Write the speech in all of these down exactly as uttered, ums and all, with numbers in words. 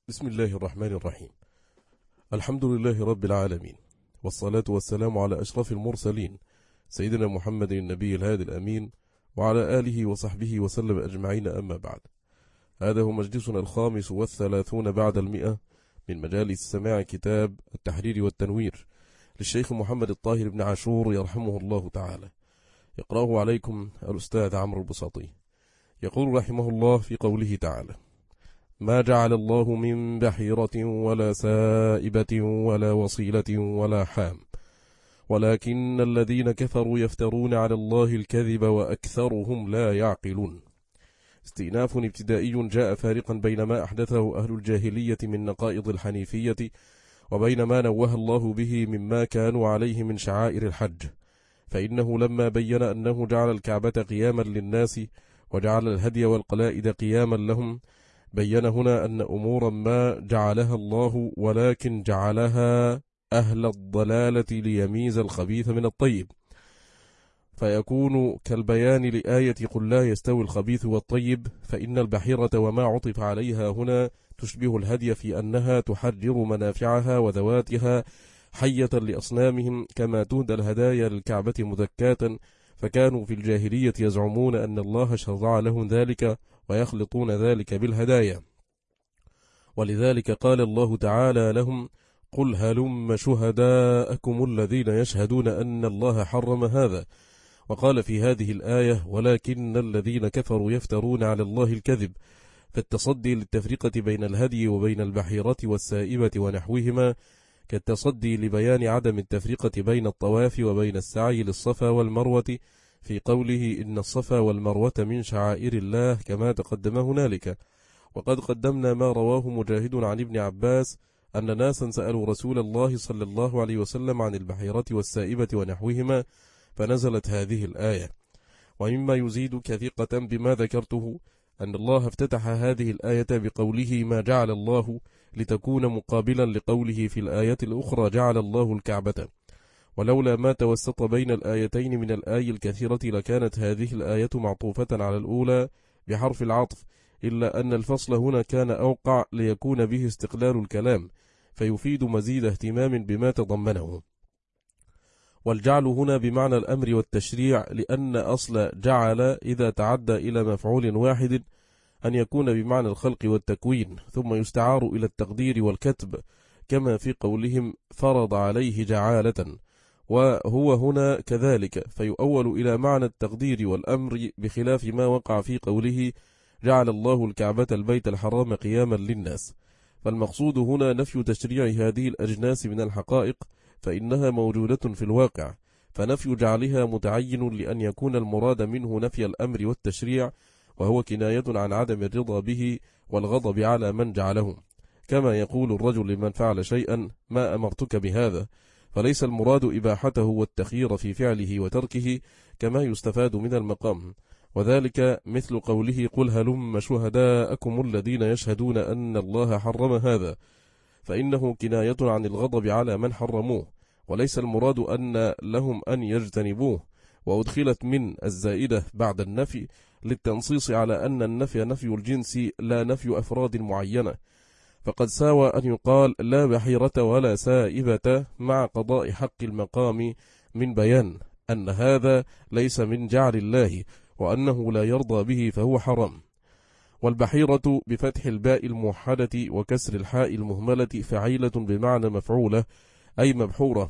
بسم الله الرحمن الرحيم. الحمد لله رب العالمين، والصلاة والسلام على أشرف المرسلين سيدنا محمد النبي الهادي الأمين وعلى آله وصحبه وسلم أجمعين، أما بعد. هذا هو مجلسنا الخامس والثلاثون بعد المئة من مجالس سماع كتاب التحرير والتنوير للشيخ محمد الطاهر بن عاشور يرحمه الله تعالى. يقرأه عليكم الأستاذ عمرو البساطي. يقول رحمه الله في قوله تعالى: ما جعل الله من بحيرة ولا سائبة ولا وصيلة ولا حام، ولكن الذين كفروا يفترون على الله الكذب وأكثرهم لا يعقلون. استئناف ابتدائي جاء فارقا بين ما أحدثه أهل الجاهلية من نقائض الحنيفية وبين ما نوه الله به مما كانوا عليه من شعائر الحج، فإنه لما بين أنه جعل الكعبة قياما للناس وجعل الهدي والقلائد قياما لهم، بين هنا أن أمورا ما جعلها الله ولكن جعلها أهل الضلالة ليميز الخبيث من الطيب، فيكون كالبيان لآية قل لا يستوي الخبيث والطيب. فإن البحيرة وما عطف عليها هنا تشبه الهدي في أنها تحرر منافعها وذواتها حية لأصنامهم، كما تهدى الهدايا للكعبة مزكاة، فكانوا في الجاهلية يزعمون أن الله شرع لهم ذلك ويخلطون ذلك بالهدايا، ولذلك قال الله تعالى لهم: قل هلم شهداءكم الذين يشهدون أن الله حرم هذا. وقال في هذه الآية: ولكن الذين كفروا يفترون على الله الكذب، فالتصدي للتفرقة بين الهدي وبين البحيرة والسائبة ونحوهما كالتصدي لبيان عدم التفرقة بين الطواف وبين السعي للصفا والمروة في قوله: إن الصفا والمروة من شعائر الله، كما تقدم هنالك. وقد قدمنا ما رواه مجاهد عن ابن عباس أن ناسا سألوا رسول الله صلى الله عليه وسلم عن البحيرة والسائبة ونحوهما، فنزلت هذه الآية. ومما يزيدك ثقة بما ذكرته أن الله افتتح هذه الآية بقوله: ما جعل الله، لتكون مقابلا لقوله في الآية الأخرى: جعل الله الكعبة. ولولا ما توسط بين الآيتين من الآي الكثيرة لكانت هذه الآية معطوفة على الأولى بحرف العطف، إلا أن الفصل هنا كان أوقع ليكون به استقلال الكلام، فيفيد مزيد اهتمام بما تضمنه. والجعل هنا بمعنى الأمر والتشريع، لأن أصل جعل إذا تعدى إلى مفعول واحد أن يكون بمعنى الخلق والتكوين، ثم يستعار إلى التقدير والكتب، كما في قولهم: فرض عليه جعالة، وهو هنا كذلك، فيؤول إلى معنى التقدير والأمر، بخلاف ما وقع في قوله: جعل الله الكعبة البيت الحرام قياما للناس. فالمقصود هنا نفي تشريع هذه الأجناس من الحقائق، فإنها موجودة في الواقع، فنفي جعلها متعين لأن يكون المراد منه نفي الأمر والتشريع، وهو كناية عن عدم الرضا به والغضب على من جعله، كما يقول الرجل لمن فعل شيئا: ما أمرتك بهذا، فليس المراد إباحته والتخيير في فعله وتركه، كما يستفاد من المقام. وذلك مثل قوله: قل هلم شهداءكم الذين يشهدون أن الله حرم هذا، فإنه كناية عن الغضب على من حرموه، وليس المراد أن لهم أن يجتنبوه. وأدخلت من الزائدة بعد النفي للتنصيص على أن النفي نفي الجنس لا نفي أفراد معينة، فقد ساوى أن يقال لا بحيرة ولا سائبة مع قضاء حق المقام من بيان أن هذا ليس من جعل الله، وأنه لا يرضى به فهو حرام. والبحيرة بفتح الباء الموحدة وكسر الحاء المهملة فعيلة بمعنى مفعولة، أي مبحورة.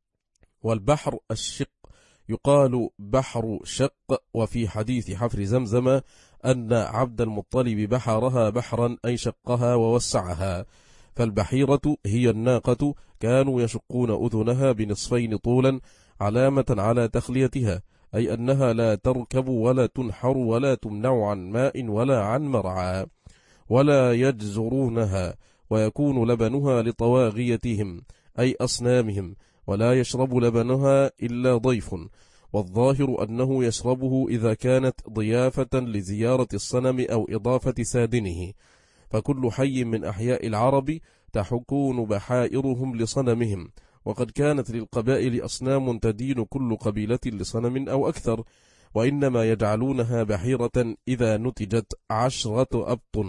والبحر الشق يقال بحر شق، وفي حديث حفر زمزم أن عبد المطلب بحرها بحرا، أي شقها ووسعها. فالبحيرة هي الناقة، كانوا يشقون أذنها بنصفين طولا علامة على تخليتها، أي أنها لا تركب ولا تنحر ولا تمنع عن ماء ولا عن مرعى، ولا يجزرونها، ويكون لبنها لطواغيتهم أي أصنامهم، ولا يشرب لبنها إلا ضيف، والظاهر أنه يشربه إذا كانت ضيافة لزيارة الصنم أو إضافة سادنه. فكل حي من أحياء العرب تكون بحائرهم لصنمهم، وقد كانت للقبائل أصنام تدين كل قبيلة لصنم أو أكثر، وإنما يجعلونها بحيرة إذا نتجت عشرة أبط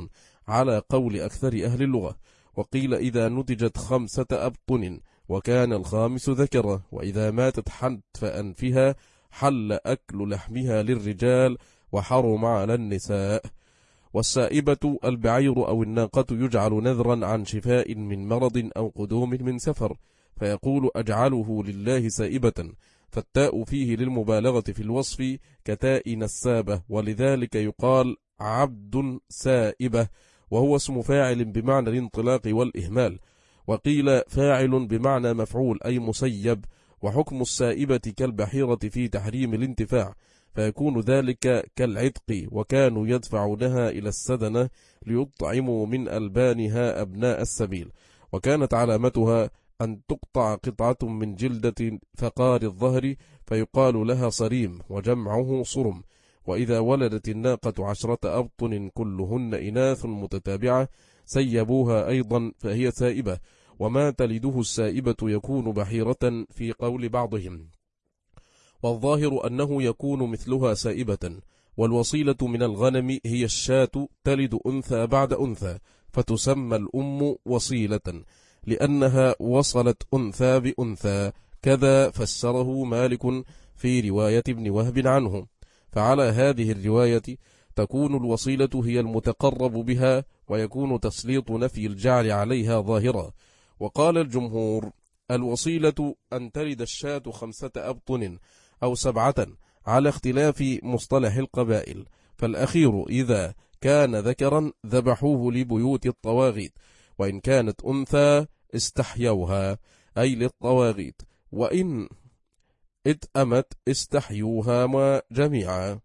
على قول أكثر أهل اللغة. وقيل إذا نتجت خمسة أبطن وكان الخامس ذكرة، وإذا ماتت حتف أنفها حل أكل لحمها للرجال وحرم على النساء. والسائبة البعير أو الناقة يجعل نذرا عن شفاء من مرض أو قدوم من سفر، فيقول أجعله لله سائبة، فالتاء فيه للمبالغة في الوصف كتاء نسابة، ولذلك يقال عبد سائبة، وهو اسم فاعل بمعنى الانطلاق والإهمال. وقيل فاعل بمعنى مفعول أي مسيب. وحكم السائبة كالبحيرة في تحريم الانتفاع، فيكون ذلك كالعتق، وكانوا يدفعونها إلى السدنة ليطعموا من ألبانها أبناء السبيل. وكانت علامتها أن تقطع قطعة من جلدة فقار الظهر فيقال لها صريم، وجمعه صرم. وإذا ولدت الناقة عشرة أبطن كلهن إناث متتابعة سيبوها أيضا فهي سائبة. وما تلده السائبة يكون بحيرة في قول بعضهم، والظاهر أنه يكون مثلها سائبة. والوصيلة من الغنم هي الشاة تلد أنثى بعد أنثى، فتسمى الأم وصيلة لأنها وصلت أنثى بأنثى، كذا فسره مالك في رواية ابن وهب عنه. فعلى هذه الرواية تكون الوصيلة هي المتقرب بها، ويكون تسليط نفي الجعل عليها ظاهرا. وقال الجمهور الوصيلة أن تلد الشاة خمسة أبطن أو سبعة على اختلاف مصطلح القبائل، فالأخير إذا كان ذكرا ذبحوه لبيوت الطواغيت، وإن كانت أنثى استحيوها أي للطواغيت، وإن اتأمت استحيوها جميعا.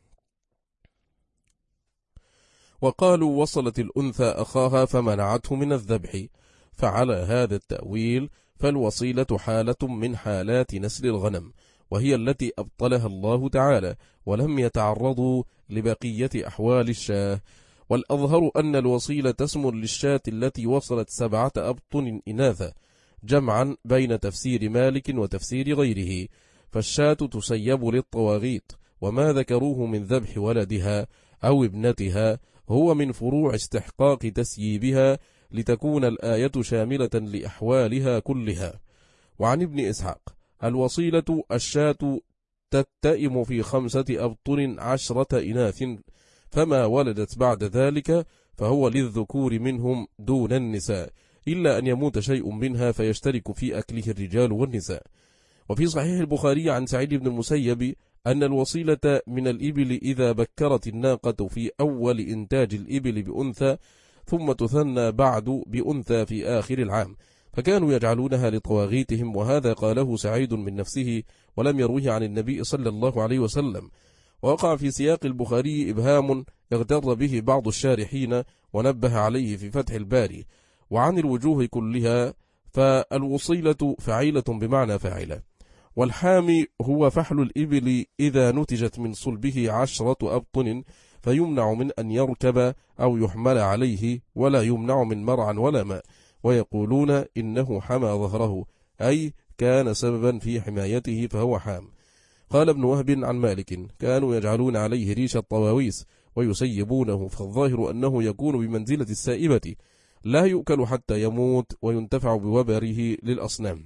وقالوا وصلت الأنثى أخاها فمنعته من الذبح، فعلى هذا التأويل فالوصيلة حالة من حالات نسل الغنم، وهي التي أبطلها الله تعالى، ولم يتعرضوا لبقية أحوال الشاه. والأظهر أن الوصيلة اسم للشاة التي وصلت سبعة أبطن إناثا، جمعا بين تفسير مالك وتفسير غيره. فالشاة تسيب للطواغيت، وما ذكروه من ذبح ولدها أو ابنتها هو من فروع استحقاق تسييبها، لتكون الآية شاملة لأحوالها كلها. وعن ابن إسحاق الوصيلة الشاة تتئم في خمسة أبطن عشرة إناث، فما ولدت بعد ذلك فهو للذكور منهم دون النساء، إلا أن يموت شيء منها فيشترك في أكله الرجال والنساء. وفي صحيح البخاري عن سعيد بن المسيب أن الوصيلة من الإبل إذا بكرت الناقة في أول إنتاج الإبل بأنثى، ثم تثنى بعد بأنثى في آخر العام، فكانوا يجعلونها لطواغيتهم. وهذا قاله سعيد من نفسه ولم يروه عن النبي صلى الله عليه وسلم. ووقع في سياق البخاري إبهام اغتر به بعض الشارحين ونبه عليه في فتح الباري. وعن الوجوه كلها فالوصيلة فعيلة بمعنى فاعلة. والحامي هو فحل الإبل إذا نتجت من صلبه عشرة أبطن، فيمنع من أن يركب أو يحمل عليه، ولا يمنع من مرعى ولا ماء، ويقولون إنه حمى ظهره، أي كان سببا في حمايته فهو حام. قال ابن وهب عن مالك كانوا يجعلون عليه ريش الطواويس ويسيبونه، فالظاهر أنه يكون بمنزلة السائبة، لا يؤكل حتى يموت وينتفع بوبره للأصنام.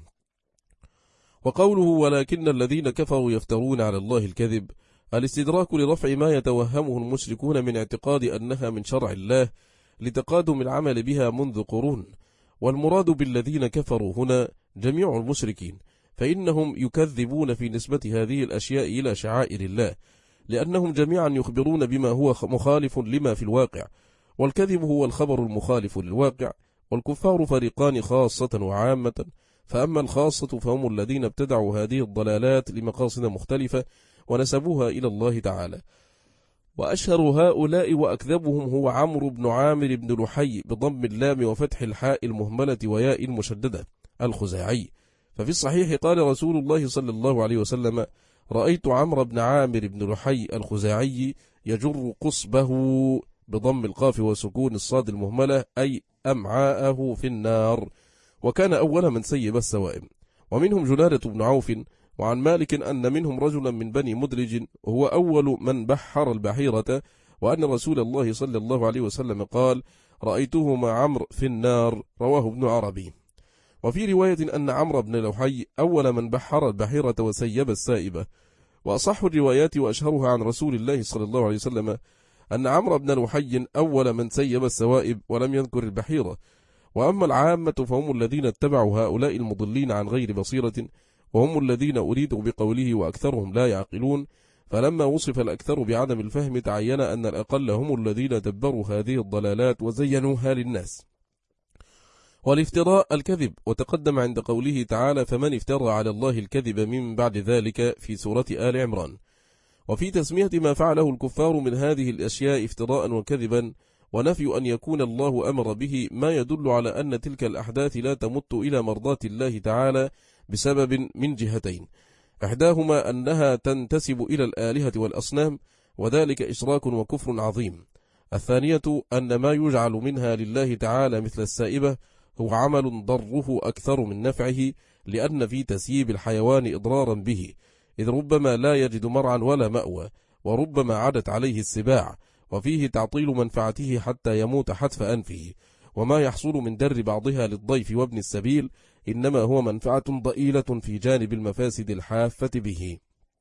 وقوله ولكن الذين كفروا يفترون على الله الكذب، الاستدراك لرفع ما يتوهمه المشركون من اعتقاد أنها من شرع الله لتقادم العمل بها منذ قرون. والمراد بالذين كفروا هنا جميع المشركين، فإنهم يكذبون في نسبة هذه الأشياء إلى شعائر الله، لأنهم جميعا يخبرون بما هو مخالف لما في الواقع، والكذب هو الخبر المخالف للواقع. والكفار فريقان خاصة وعامة، فأما الخاصة فهم الذين ابتدعوا هذه الضلالات لمقاصد مختلفة ونسبوها إلى الله تعالى. وأشهر هؤلاء وأكذبهم هو عمرو بن عامر بن لحي بضم اللام وفتح الحاء المهملة وياء المشددة الخزاعي. ففي الصحيح قال رسول الله صلى الله عليه وسلم: رأيت عمرو بن عامر بن لحي الخزاعي يجر قصبه بضم القاف وسكون الصاد المهملة أي أمعاءه في النار، وكان أول من سيب السوائم. ومنهم جنادة بن عوف. وعن مالك أن منهم رجلا من بني مدرج هو أول من بحر البحيرة، وأن رسول الله صلى الله عليه وسلم قال: رأيته مع عمرو في النار. رواه ابن عربي. وفي رواية أن عمرو بن لحي أول من بحر البحيرة وسيب السائبة. وأصح الروايات وأشهرها عن رسول الله صلى الله عليه وسلم أن عمرو بن لحي أول من سيب السوائب ولم يذكر البحيرة. وأما العامة فهم الذين اتبعوا هؤلاء المضلين عن غير بصيرة، وهم الذين أريدوا بقوله وأكثرهم لا يعقلون. فلما وصف الأكثر بعدم الفهم تعين أن الأقل هم الذين دبروا هذه الضلالات وزينوها للناس. والافتراء الكذب، وتقدم عند قوله تعالى: فمن افترى على الله الكذب من بعد ذلك في سورة آل عمران. وفي تسمية ما فعله الكفار من هذه الأشياء افتراء وكذبا، ونفي أن يكون الله أمر به، ما يدل على أن تلك الأحداث لا تمت إلى مرضاة الله تعالى بسبب من جهتين: إحداهما أنها تنتسب إلى الآلهة والأصنام، وذلك إشراك وكفر عظيم. الثانية أن ما يجعل منها لله تعالى مثل السائبة هو عمل ضره أكثر من نفعه، لأن في تسييب الحيوان إضرارا به، إذ ربما لا يجد مرعا ولا مأوى، وربما عدت عليه السباع، وفيه تعطيل منفعته حتى يموت حتف أنفه. وما يحصل من در بعضها للضيف وابن السبيل إنما هو منفعة ضئيلة في جانب المفاسد الحافة به.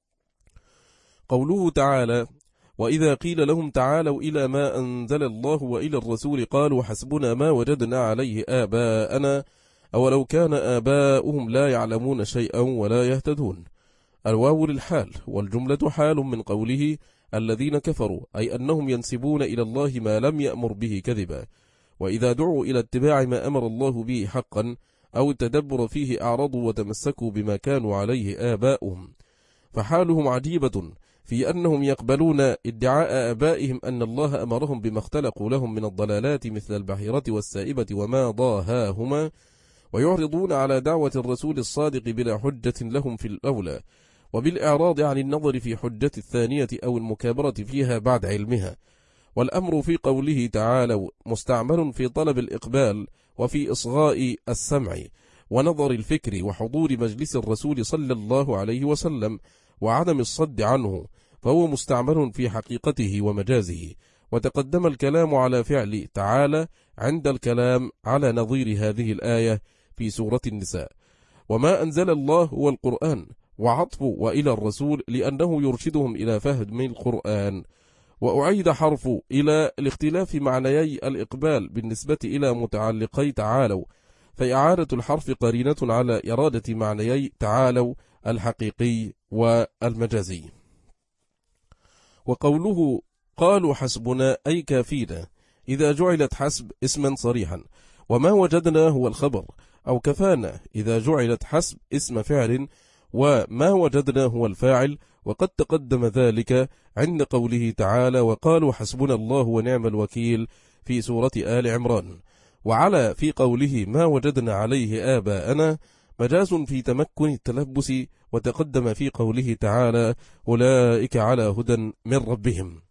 قوله تعالى: وإذا قيل لهم تعالوا إلى ما أنزل الله وإلى الرسول قالوا حسبنا ما وجدنا عليه آباءنا أولو كان آباؤهم لا يعلمون شيئا ولا يهتدون. الواو للحال، والجملة حال من قوله الذين كفروا، أي أنهم ينسبون إلى الله ما لم يأمر به كذبا. وإذا دعوا إلى اتباع ما أمر الله به حقا أو التدبر فيه أعرضوا وتمسكوا بما كانوا عليه آباؤهم. فحالهم عجيبة في أنهم يقبلون ادعاء آبائهم أن الله أمرهم بما اختلقوا لهم من الضلالات مثل البحيرة والسائبة وما ضاهاهما، ويعرضون على دعوة الرسول الصادق بلا حجة لهم في الأولى، وبالإعراض عن النظر في حجة الثانية أو المكابرة فيها بعد علمها. والأمر في قوله تعالى مستعمل في طلب الإقبال وفي إصغاء السمع ونظر الفكر وحضور مجلس الرسول صلى الله عليه وسلم وعدم الصد عنه، فهو مستعمل في حقيقته ومجازه. وتقدم الكلام على فعل تعالى عند الكلام على نظير هذه الآية في سورة النساء. وما أنزل الله هو القرآن، وعطف وإلى الرسول لأنه يرشدهم إلى فهم القرآن. وأعيد حرف إلى الاختلاف معنيي الإقبال بالنسبة إلى متعلقي تعالوا، فإعادة الحرف قرينة على إرادة معنيي تعالوا الحقيقي والمجازي. وقوله قالوا حسبنا أي كافينا إذا جعلت حسب اسما صريحا، وما وجدنا هو الخبر، أو كفانا إذا جعلت حسب اسم فعل، وما وجدنا هو الفاعل. وقد تقدم ذلك عند قوله تعالى وقالوا حسبنا الله ونعم الوكيل في سورة آل عمران. وعلى في قوله ما وجدنا عليه آباءنا مجاز في تمكن التلبس، وتقدم في قوله تعالى أولئك على هدى من ربهم.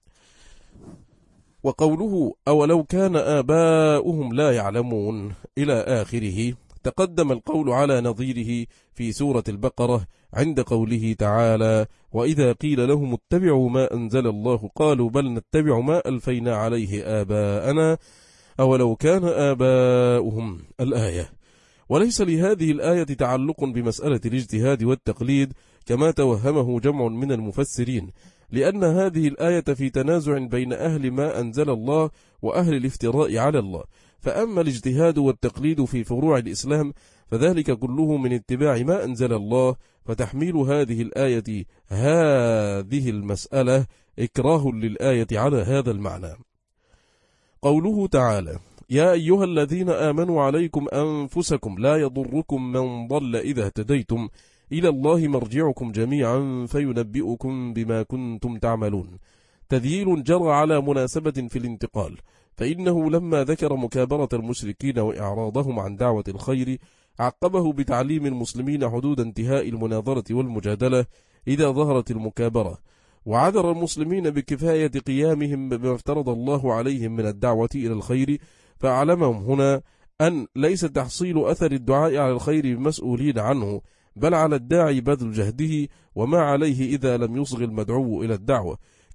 وقوله أولو كان آباؤهم لا يعلمون إلى آخره تقدم القول على نظيره في سورة البقرة عند قوله تعالى وإذا قيل لهم اتبعوا ما أنزل الله قالوا بل نتبع ما ألفينا عليه آباءنا أولو كان آباؤهم الآية. وليس لهذه الآية تعلق بمسألة الاجتهاد والتقليد كما توهمه جمع من المفسرين، لأن هذه الآية في تنازع بين أهل ما أنزل الله وأهل الافتراء على الله. فأما الاجتهاد والتقليد في فروع الإسلام فذلك كله من اتباع ما أنزل الله، فتحميل هذه الآية هذه المسألة إكراه للآية على هذا المعنى. قوله تعالى يا أيها الذين آمنوا عليكم أنفسكم لا يضركم من ضل إذا اهتديتم إلى الله مرجعكم جميعا فينبئكم بما كنتم تعملون. تذييل جرى على مناسبة في الانتقال، فإنه لما ذكر مكابرة المشركين وإعراضهم عن دعوة الخير عقبه بتعليم المسلمين حدود انتهاء المناظرة والمجادلة إذا ظهرت المكابرة، وعذر المسلمين بكفاية قيامهم بما افترض الله عليهم من الدعوة إلى الخير، فأعلمهم هنا أن ليس تحصيل أثر الدعاء على الخير بمسؤولين عنه، بل على الداعي بذل جهده وما عليه إذا لم يصغ المدعو إلى الدعوة،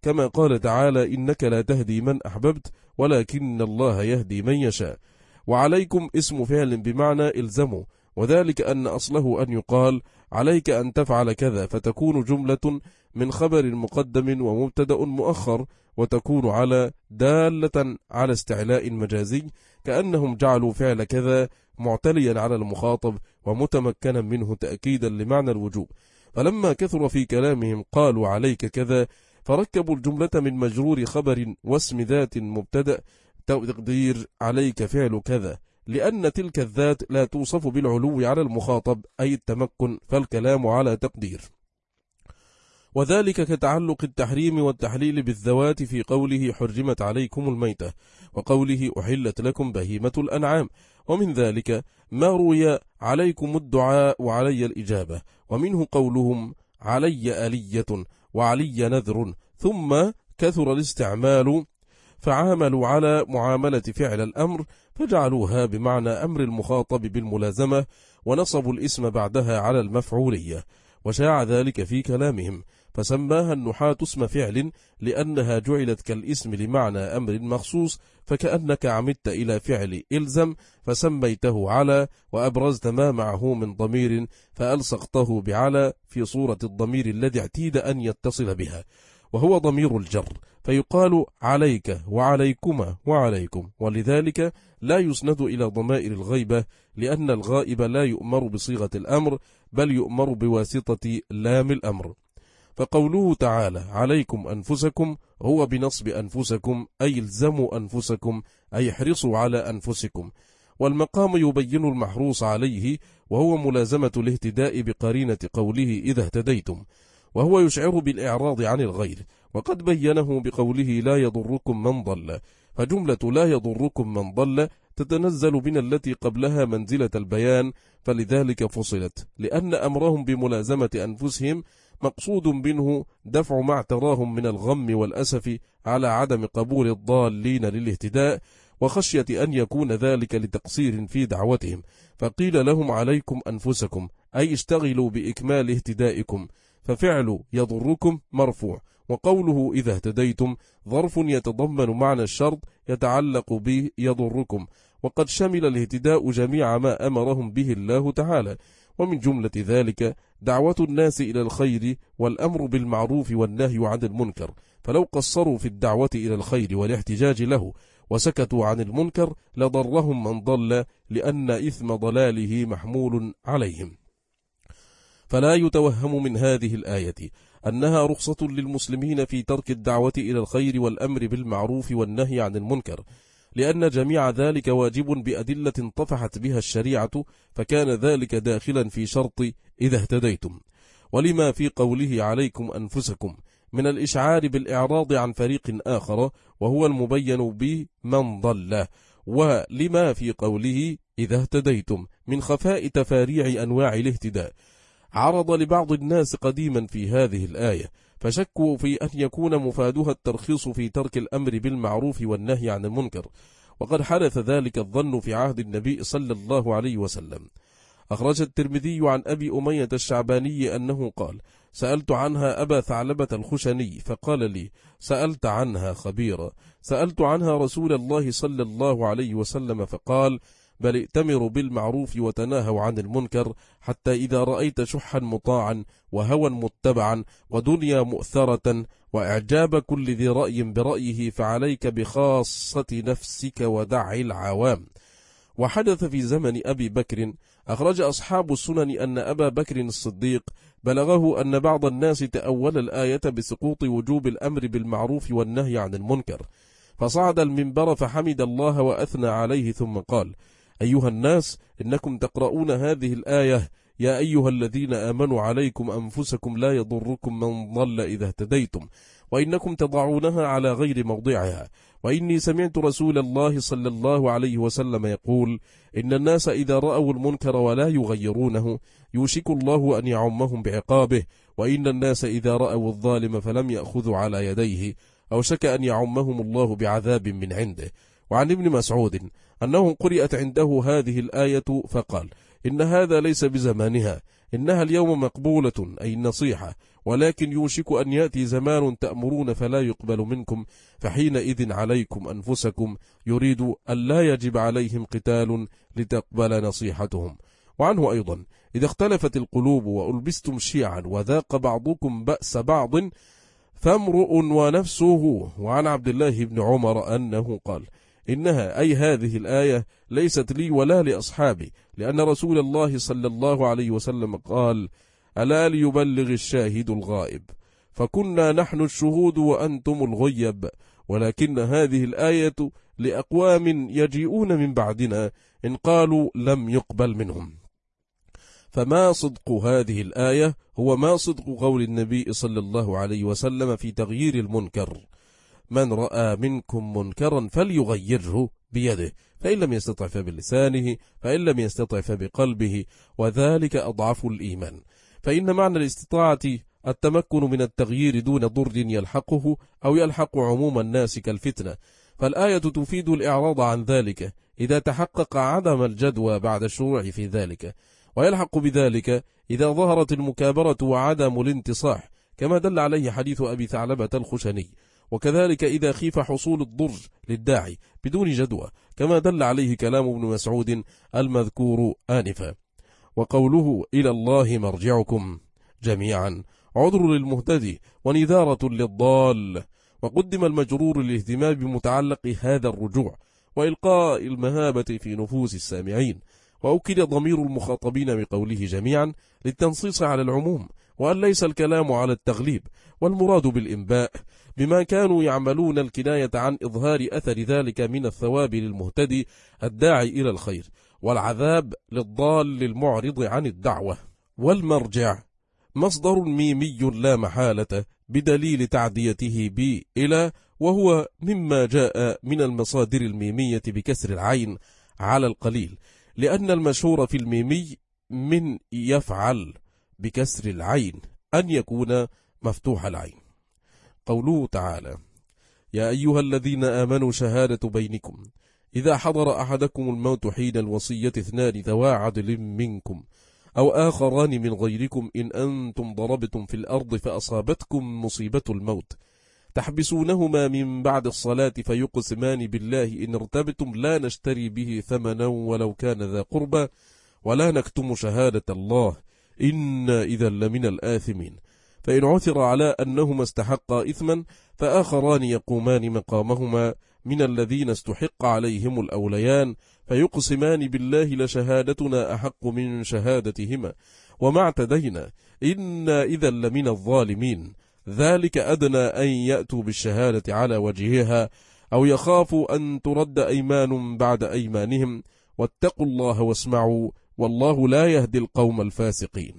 كما قال تعالى إنك لا تهدي من أحببت ولكن الله يهدي من يشاء. وعليكم اسم فعل بمعنى الزموا، وذلك أن أصله أن يقال عليك أن تفعل كذا، فتكون جملة من خبر مقدم ومبتدأ مؤخر، وتكون على دالة على استعلاء مجازي، كأنهم جعلوا فعل كذا معتليا على المخاطب ومتمكنا منه تأكيدا لمعنى الوجوب. فلما كثر في كلامهم قالوا عليك كذا، فركبوا الجملة من مجرور خبر واسم ذات مبتدأ تقدير عليك فعل كذا، لأن تلك الذات لا توصف بالعلو على المخاطب أي التمكن، فالكلام على تقدير. وذلك كتعلق التحريم والتحليل بالذوات في قوله حرمت عليكم الميتة، وقوله أحلت لكم بهيمة الأنعام. ومن ذلك ما روي عليكم الدعاء وعلي الإجابة، ومنه قولهم علي ألية وعلي نذر، ثم كثر الاستعمال فعاملوا على معاملة فعل الأمر فجعلوها بمعنى أمر المخاطب بالملازمة، ونصبوا الاسم بعدها على المفعولية، وشاع ذلك في كلامهم، فسماها النحاة اسم فعل لأنها جعلت كالاسم لمعنى أمر مخصوص، فكأنك عمدت إلى فعل إلزم فسميته على، وأبرزت ما معه من ضمير فألصقته بعلى في صورة الضمير الذي اعتيد أن يتصل بها، وهو ضمير الجر، فيقال عليك وعليكما وعليكم، ولذلك لا يسند إلى ضمائر الغيبة، لأن الغائب لا يؤمر بصيغة الأمر بل يؤمر بواسطة لام الأمر. فقوله تعالى عليكم أنفسكم هو بنصب أنفسكم أي الزموا أنفسكم أي احرصوا على أنفسكم، والمقام يبين المحروص عليه، وهو ملازمة الاهتداء بقرينة قوله إذا اهتديتم، وهو يشعر بالإعراض عن الغير، وقد بينه بقوله لا يضركم من ضل، فجملة لا يضركم من ضل تتنزل من التي قبلها منزلة البيان، فلذلك فصلت، لأن أمرهم بملازمة أنفسهم مقصود منه دفع ما اعتراهم من الغم والأسف على عدم قبول الضالين للاهتداء، وخشية أن يكون ذلك لتقصير في دعوتهم، فقيل لهم عليكم أنفسكم أي اشتغلوا بإكمال اهتدائكم، ففعل يضركم مرفوع، وقوله إذا اهتديتم ظرف يتضمن معنى الشرط يتعلق به يضركم، وقد شمل الاهتداء جميع ما أمرهم به الله تعالى، ومن جملة ذلك دعوة الناس إلى الخير والأمر بالمعروف والنهي عن المنكر، فلو قصروا في الدعوة إلى الخير والاحتجاج له وسكتوا عن المنكر لضرهم من ضل، لأن إثم ضلاله محمول عليهم. فلا يتوهم من هذه الآية أنها رخصة للمسلمين في ترك الدعوة إلى الخير والأمر بالمعروف والنهي عن المنكر، لأن جميع ذلك واجب بأدلة انطفحت بها الشريعة، فكان ذلك داخلا في شرط إذا اهتديتم، ولما في قوله عليكم أنفسكم من الإشعار بالإعراض عن فريق آخر وهو المبين بمن ضل، ولما في قوله إذا اهتديتم من خفاء تفاريع أنواع الاهتداء. عرض لبعض الناس قديما في هذه الآية، فشكوا في أن يكون مفادها الترخيص في ترك الأمر بالمعروف والنهي عن المنكر، وقد حدث ذلك الظن في عهد النبي صلى الله عليه وسلم. أخرج الترمذي عن أبي أمية الشعباني أنه قال سألت عنها أبا ثعلبة الخشني فقال لي سألت عنها خبيرا، سألت عنها رسول الله صلى الله عليه وسلم فقال بل ائتمروا بالمعروف وتناهوا عن المنكر، حتى إذا رأيت شحا مطاعا وهوى متبعا ودنيا مؤثرة وإعجاب كل ذي رأي برأيه فعليك بخاصة نفسك ودع العوام. وحدث في زمن أبي بكر، أخرج أصحاب السنن أن أبا بكر الصديق بلغه أن بعض الناس تأول الآية بسقوط وجوب الأمر بالمعروف والنهي عن المنكر، فصعد المنبر فحمد الله وأثنى عليه ثم قال أيها الناس إنكم تقرؤون هذه الآية يا أيها الذين آمنوا عليكم أنفسكم لا يضركم من ضل إذا اهتديتم، وإنكم تضعونها على غير موضعها، وإني سمعت رسول الله صلى الله عليه وسلم يقول إن الناس إذا رأوا المنكر ولا يغيرونه يوشك الله أن يعمهم بعقابه، وإن الناس إذا رأوا الظالم فلم يأخذوا على يديه أوشك أن يعمهم الله بعذاب من عنده. وعن ابن مسعود أنه قرأت عنده هذه الآية فقال إن هذا ليس بزمانها، إنها اليوم مقبولة أي النصيحة، ولكن يوشك أن يأتي زمان تأمرون فلا يقبل منكم، فحينئذ عليكم أنفسكم، يريد أن لا يجب عليهم قتال لتقبل نصيحتهم. وعنه أيضا: إذا اختلفت القلوب وألبستم شيعا وذاق بعضكم بأس بعض فامرؤ ونفسه. وعن عبد الله بن عمر أنه قال: إنها أي هذه الآية ليست لي ولا لأصحابي، لأن رسول الله صلى الله عليه وسلم قال: ألا ليبلغ الشاهد الغائب، فكنا نحن الشهود وأنتم الغيب، ولكن هذه الآية لأقوام يجيئون من بعدنا إن قالوا لم يقبل منهم. فما صدق هذه الآية هو ما صدق قول النبي صلى الله عليه وسلم في تغيير المنكر: من رأى منكم منكرا فليغيره بيده، فإن لم يستطع فبلسانه، فإن لم يستطع فبقلبه، وذلك أضعف الإيمان. فإن معنى الاستطاعة التمكن من التغيير دون ضر يلحقه أو يلحق عموم الناس كالفتنة، فالآية تفيد الإعراض عن ذلك إذا تحقق عدم الجدوى بعد الشروع في ذلك، ويلحق بذلك إذا ظهرت المكابرة وعدم الانتصاح، كما دل عليه حديث أبي ثعلبة الخشني، وكذلك إذا خيف حصول الضر للداعي بدون جدوى، كما دل عليه كلام ابن مسعود المذكور آنفا. وقوله: إلى الله مرجعكم جميعا عذر للمهتدي ونذارة للضال، وقدم المجرور للاهتمام بمتعلق هذا الرجوع وإلقاء المهابة في نفوس السامعين، وأكد ضمير المخاطبين بقوله جميعا للتنصيص على العموم، وأن ليس الكلام على التغليب، والمراد بالإنباء بما كانوا يعملون الكناية عن إظهار أثر ذلك من الثواب للمهتدي الداعي إلى الخير، والعذاب للضال المعرض عن الدعوة. والمرجع مصدر ميمي لا محالة بدليل تعديته ب إلى، وهو مما جاء من المصادر الميمية بكسر العين على القليل، لأن المشهور في الميمي من يفعل بكسر العين أن يكون مفتوح العين. قوله تعالى: يا أيها الذين آمنوا شهادة بينكم إذا حضر أحدكم الموت حين الوصية اثنان ذوا عدل منكم أو آخران من غيركم إن أنتم ضربتم في الأرض فأصابتكم مصيبة الموت تحبسونهما من بعد الصلاة فيقسمان بالله إن ارتبتم لا نشتري به ثمنا ولو كان ذا قربى ولا نكتم شهادة الله إنا إذا لمن الآثمين. فإن عثر على أنهما استحقا إثما فآخران يقومان مقامهما من الذين استحق عليهم الأوليان فيقسمان بالله لشهادتنا أحق من شهادتهما وما اعتدينا إنا إذا لمن الظالمين. ذلك أدنى أن يأتوا بالشهادة على وجهها أو يخافوا أن ترد أيمان بعد أيمانهم واتقوا الله واسمعوا والله لا يهدي القوم الفاسقين.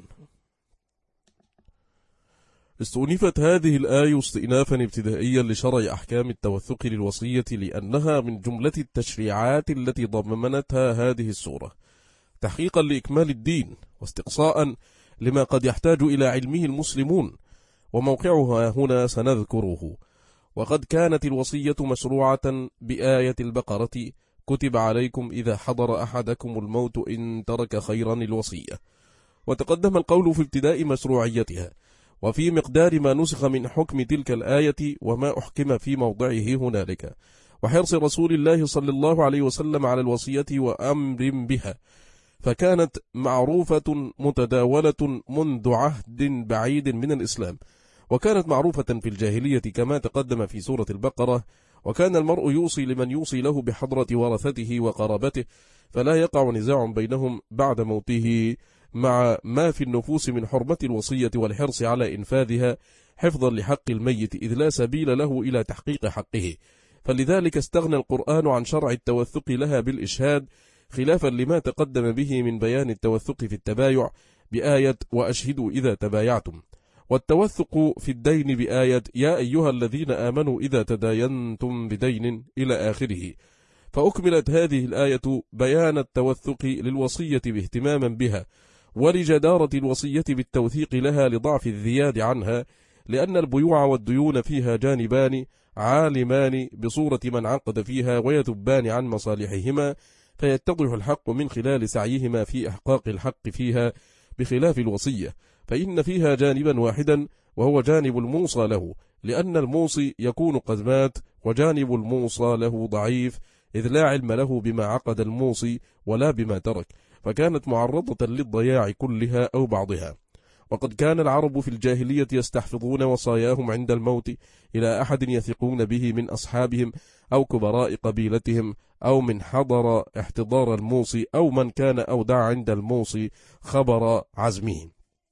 استؤنفت هذه الآية استئنافا ابتدائيا لشرع أحكام التوثق للوصية، لأنها من جملة التشريعات التي ضمنتها هذه السورة، تحقيقا لإكمال الدين واستقصاء لما قد يحتاج إلى علمه المسلمون، وموقعها هنا سنذكره. وقد كانت الوصية مشروعة بآية البقرة: كتب عليكم إذا حضر أحدكم الموت إن ترك خيرا الوصية، وتقدم القول في ابتداء مشروعيتها وفي مقدار ما نسخ من حكم تلك الآية وما أحكم في موضعه هنالك، وحرص رسول الله صلى الله عليه وسلم على الوصية وأمر بها، فكانت معروفة متداولة منذ عهد بعيد من الإسلام، وكانت معروفة في الجاهلية كما تقدم في سورة البقرة. وكان المرء يوصي لمن يوصي له بحضرة ورثته وقرابته، فلا يقع نزاع بينهم بعد موته، مع ما في النفوس من حرمة الوصية والحرص على إنفاذها حفظا لحق الميت، إذ لا سبيل له إلى تحقيق حقه. فلذلك استغنى القرآن عن شرع التوثق لها بالإشهاد، خلافا لما تقدم به من بيان التوثق في التبايع بآية وأشهدوا إذا تبايعتم، والتوثق في الدين بآية يا أيها الذين آمنوا إذا تداينتم بدين إلى آخره. فأكملت هذه الآية بيان التوثق للوصية باهتماما بها، ولجدارة الوصية بالتوثيق لها لضعف الذياد عنها، لأن البيوع والديون فيها جانبان عالمان بصورة من عقد فيها ويذبان عن مصالحهما، فيتضح الحق من خلال سعيهما في إحقاق الحق فيها، بخلاف الوصية، فإن فيها جانبا واحدا وهو جانب الموصى له، لأن الموصي يكون قد مات، وجانب الموصى له ضعيف، إذ لا علم له بما عقد الموصي ولا بما ترك، فكانت معرضة للضياع كلها أو بعضها. وقد كان العرب في الجاهلية يستحفظون وصاياهم عند الموت إلى أحد يثقون به من أصحابهم أو كبراء قبيلتهم، أو من حضر احتضار الموصي، أو من كان أودع عند الموصي خبر عزمه.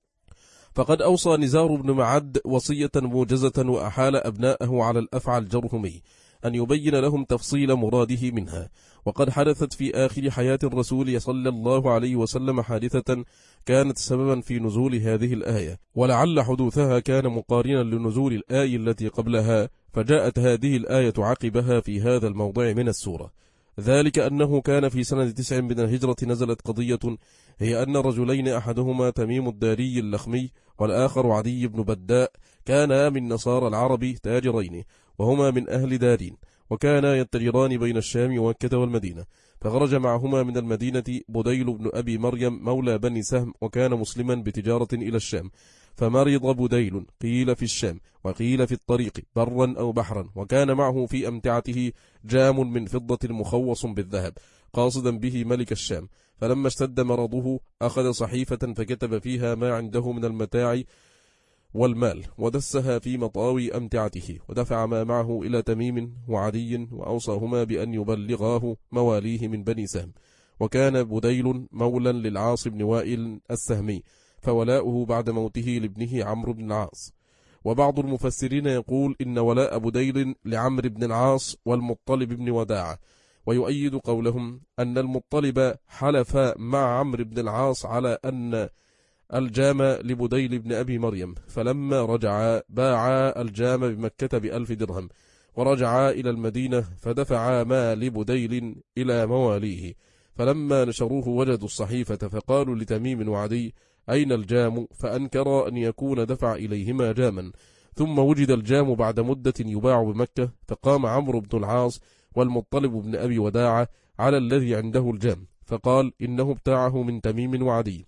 فقد أوصى نزار بن معد وصية موجزة، وأحال أبناءه على الأفعى الجرهمي أن يبين لهم تفصيل مراده منها. وقد حدثت في آخر حياة الرسول صلى الله عليه وسلم حادثة كانت سببا في نزول هذه الآية، ولعل حدوثها كان مقارنا لنزول الآية التي قبلها، فجاءت هذه الآية عقبها في هذا الموضع من السورة. ذلك أنه كان في سنة تسع من الهجرة نزلت قضية، هي أن رجلين أحدهما تميم الداري اللخمي والآخر عدي بن بداء كانا من نصارى العرب تاجرين، وهما من أهل دارين، وكانا يتجران بين الشام ومكة والمدينة. فخرج معهما من المدينة بديل بن أبي مريم مولى بني سهم، وكان مسلما بتجارة إلى الشام. فمرض بديل، قيل في الشام وقيل في الطريق برا أو بحرا، وكان معه في أمتعته جام من فضة مخوص بالذهب قاصدا به ملك الشام. فلما اشتد مرضه أخذ صحيفة فكتب فيها ما عنده من المتاع والمال، ودسها في مطاوي أمتعته، ودفع ما معه إلى تميم وعدي، وأوصاهما بأن يبلغاه مواليه من بني سهم. وكان بديل مولا للعاص بن وائل السهمي، فولاؤه بعد موته لابنه عمرو بن العاص. وبعض المفسرين يقول إن ولاء بديل لعمرو بن العاص والمطلب بن وداعة، ويؤيد قولهم أن المطلب حلف مع عمرو بن العاص على أن الجام لبديل بن أبي مريم، فلما رجعا باعا الجام بمكة بألف درهم، ورجعا إلى المدينة فدفعا ما لبديل إلى مواليه. فلما نشروه وجدوا الصحيفة، فقالوا لتميم وعدي: أين الجام؟ فأنكر أن يكون دفع إليهما جاما. ثم وجد الجام بعد مدة يباع بمكة، فقام عمرو بن العاص والمطلب بن أبي وداعة على الذي عنده الجام، فقال إنه ابتاعه من تميم وعدي.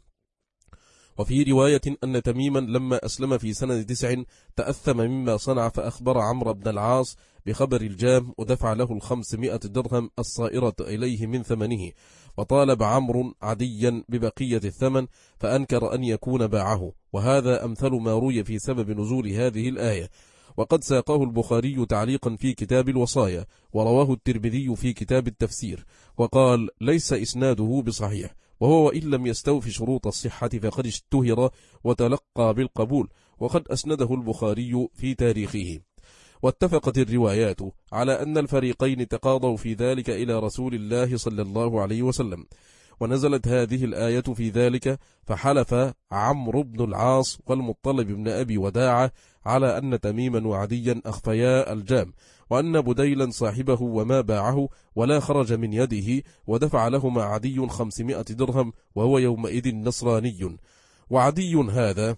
وفي رواية أن تميما لما أسلم في سنة تسع تأثم مما صنع، فأخبر عمرو بن العاص بخبر الجام، ودفع له الخمسمائة درهم الصائرة إليه من ثمنه، وطالب عمرو عديا ببقية الثمن، فأنكر أن يكون باعه. وهذا أمثل ما روي في سبب نزول هذه الآية. وقد ساقه البخاري تعليقا في كتاب الوصايا، ورواه الترمذي في كتاب التفسير، وقال: ليس إسناده بصحيح، وهو إن لم يستوفي شروط الصحة فقد اشتهر وتلقى بالقبول، وقد أسنده البخاري في تاريخه. واتفقت الروايات على أن الفريقين تقاضوا في ذلك إلى رسول الله صلى الله عليه وسلم، ونزلت هذه الآية في ذلك: فحلف عمرو بن العاص والمطلب بن أبي وداعة على أن تميما وعديا أخفيا الجام، وأن بديلا صاحبه وما باعه ولا خرج من يده، ودفع لهما عدي خمسمائة درهم، وهو يومئذ نصراني. وعدي هذا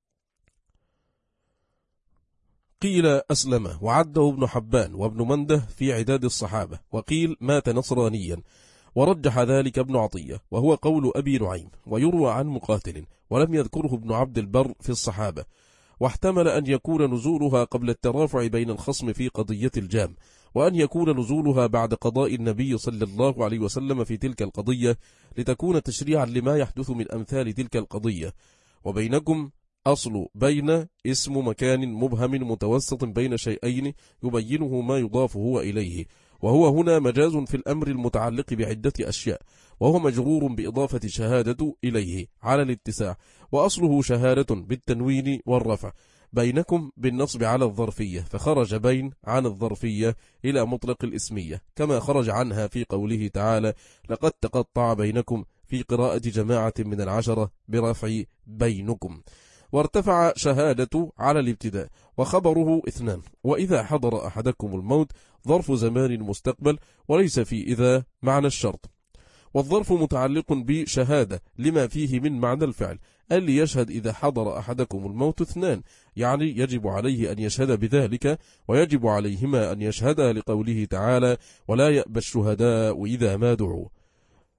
قيل أسلم، وعده ابن حبان وابن منده في عداد الصحابة، وقيل مات نصرانيا، ورجح ذلك ابن عطية، وهو قول أبي نعيم، ويروى عن مقاتل، ولم يذكره ابن عبد البر في الصحابة. واحتمل أن يكون نزولها قبل الترافع بين الخصم في قضية الجام، وأن يكون نزولها بعد قضاء النبي صلى الله عليه وسلم في تلك القضية، لتكون تشريعا لما يحدث من أمثال تلك القضية. وبينكم أصل بين اسم مكان مبهم متوسط بين شيئين يبينه ما يضاف هو إليه، وهو هنا مجاز في الأمر المتعلق بعدة أشياء، وهو مجرور بإضافة شهادة إليه على الاتساع، وأصله شهادة بالتنوين والرفع، بينكم بالنصب على الظرفية، فخرج بين عن الظرفية إلى مطلق الاسمية، كما خرج عنها في قوله تعالى: لقد تقطع بينكم، في قراءة جماعة من العشرة برفع بينكم. وارتفع شهادة على الابتداء، وخبره اثنان: وإذا حضر أحدكم الموت ظرف زمان مستقبل، وليس في إذا معنى الشرط. والظرف متعلق بشهادة لما فيه من معنى الفعل، أن يشهد إذا حضر أحدكم الموت اثنان، يعني يجب عليه أن يشهد بذلك، ويجب عليهما أن يشهدا لقوله تعالى: ولا يأبى الشهداء إذا ما دعوا.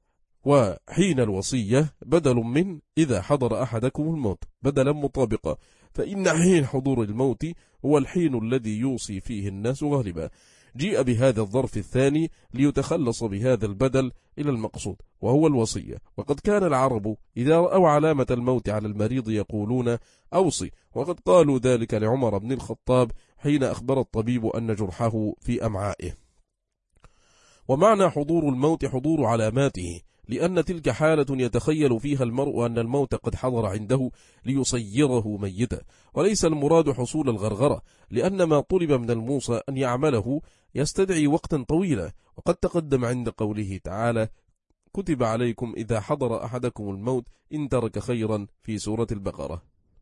وحين الوصية بدل من إذا حضر أحدكم الموت بدلا مطابقا، فإن حين حضور الموت هو الحين الذي يوصي فيه الناس غالبا. جيء بهذا الظرف الثاني ليتخلص بهذا البدل إلى المقصود وهو الوصية. وقد كان العرب إذا رأوا علامة الموت على المريض يقولون أوصي، وقد قالوا ذلك لعمر بن الخطاب حين أخبر الطبيب أن جرحه في أمعائه. ومعنى حضور الموت حضور علاماته، لأن تلك حالة يتخيل فيها المرء أن الموت قد حضر عنده ليصيره ميتا، وليس المراد حصول الغرغرة، لأن ما طلب من الموصى أن يعمله يستدعي وقتا طويلا. وقد تقدم عند قوله تعالى كتب عليكم إذا حضر أحدكم الموت إن ترك خيرا في سورة البقرة.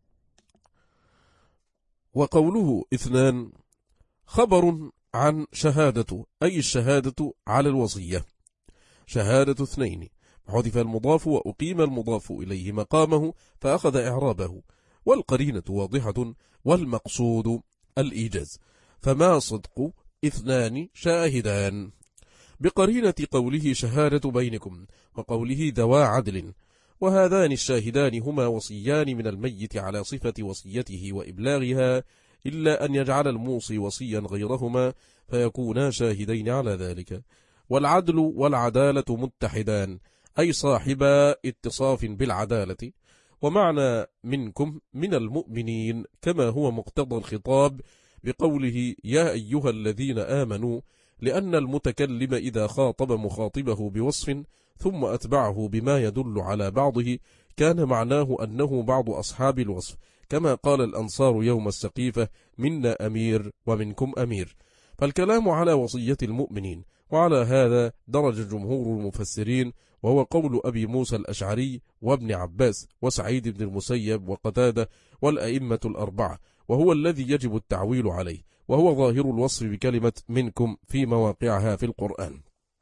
وقوله اثنان خبر عن شهادة، أي الشهادة على الوصية. شهادة اثنين حذف المضاف وأقيم المضاف إليه مقامه فأخذ إعرابه، والقرينة واضحة والمقصود الإيجاز، فما صدق اثنان شاهدان، بقرينة قوله شهادة بينكم وقوله ذوى عدل، وهذان الشاهدان هما وصيان من الميت على صفة وصيته وإبلاغها، إلا أن يجعل الموصي وصيا غيرهما فيكونا شاهدين على ذلك. والعدل والعدالة متحدان، أي صاحبا اتصاف بالعدالة. ومعنى منكم من المؤمنين كما هو مقتضى الخطاب بقوله يا أيها الذين آمنوا، لأن المتكلم إذا خاطب مخاطبه بوصف ثم أتبعه بما يدل على بعضه كان معناه أنه بعض أصحاب الوصف، كما قال الأنصار يوم السقيفة منا أمير ومنكم أمير. فالكلام على وصية المؤمنين، وعلى هذا درج جمهور المفسرين، وهو قول أبي موسى الأشعري وابن عباس وسعيد بن المسيب وقتادة والأئمة الأربعة، وهو الذي يجب التعويل عليه، وهو ظاهر الوصف بكلمة منكم في مواقعها في القرآن.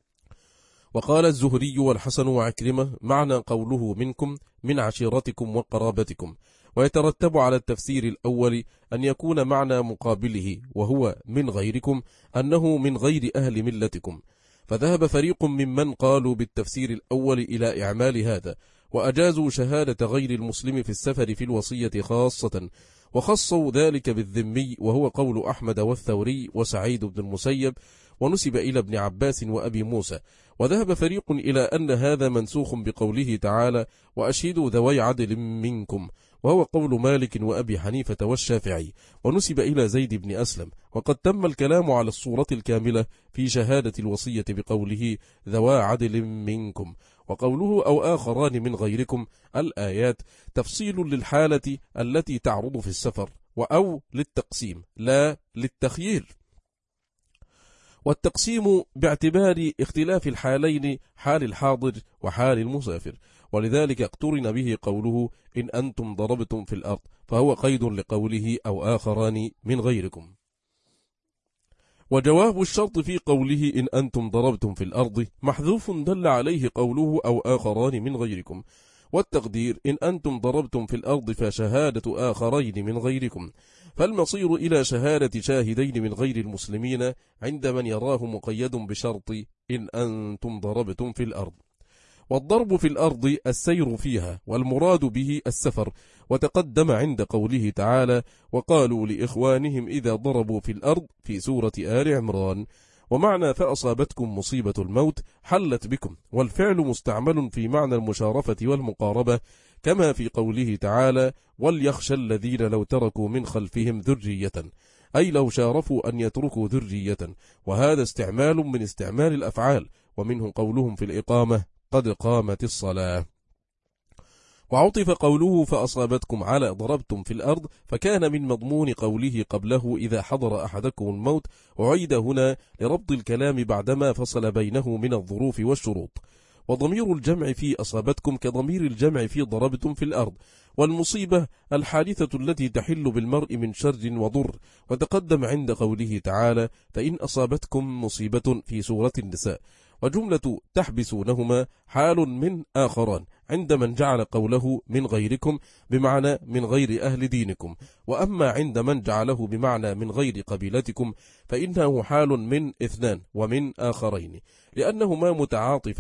وقال الزهري والحسن وعكرمة معنى قوله منكم من عشيرتكم وقرابتكم، ويترتب على التفسير الأول أن يكون معنى مقابله وهو من غيركم أنه من غير أهل ملتكم. فذهب فريق ممن قالوا بالتفسير الأول إلى إعمال هذا، وأجازوا شهادة غير المسلم في السفر في الوصية خاصة، وخصوا ذلك بالذمي، وهو قول أحمد والثوري وسعيد بن المسيب، ونسب إلى ابن عباس وأبي موسى. وذهب فريق إلى أن هذا منسوخ بقوله تعالى وأشهدوا ذوي عدل منكم، وهو قول مالك وأبي حنيفة والشافعي، ونسب إلى زيد بن أسلم. وقد تم الكلام على الصورة الكاملة في شهادة الوصية بقوله ذوى عدل منكم، وقوله أو آخران من غيركم الآيات تفصيل للحالة التي تعرض في السفر، وأو للتقسيم لا للتخيير، والتقسيم باعتبار اختلاف الحالين حال الحاضر وحال المسافر، ولذلك اقترن به قوله إن أنتم ضربتم في الأرض، فهو قيد لقوله أو آخران من غيركم. وجواب الشرط في قوله إن أنتم ضربتم في الأرض محذوف دل عليه قوله أو آخران من غيركم، والتقدير إن أنتم ضربتم في الأرض فشهادة آخرين من غيركم، فالمصير إلى شهادة شاهدين من غير المسلمين عند من يراه مقيد بشرط إن أنتم ضربتم في الأرض. والضرب في الأرض السير فيها، والمراد به السفر، وتقدم عند قوله تعالى وقالوا لإخوانهم إذا ضربوا في الأرض في سورة آل عمران. ومعنى فأصابتكم مصيبة الموت حلت بكم، والفعل مستعمل في معنى المشارفة والمقاربة، كما في قوله تعالى وليخشى الذين لو تركوا من خلفهم ذرية، أي لو شارفوا أن يتركوا ذرية، وهذا استعمال من استعمال الأفعال، ومنه قولهم في الإقامة قد قامت الصلاة. وعطف قوله فأصابتكم على ضربتم في الأرض، فكان من مضمون قوله قبله إذا حضر أحدكم الموت، وعيد هنا لربط الكلام بعدما فصل بينه من الظروف والشروط. وضمير الجمع في أصابتكم كضمير الجمع في ضربتم في الأرض. والمصيبة الحادثة التي تحل بالمرء من شر وضر، وتقدم عند قوله تعالى فإن أصابتكم مصيبة في سورة النساء. وجملة تحبسونهما حال من آخران عند من جعل قوله من غيركم بمعنى من غير أهل دينكم، وأما عند من جعله بمعنى من غير قبيلتكم فإنه حال من اثنان ومن آخرين، لأنهما متعاطفان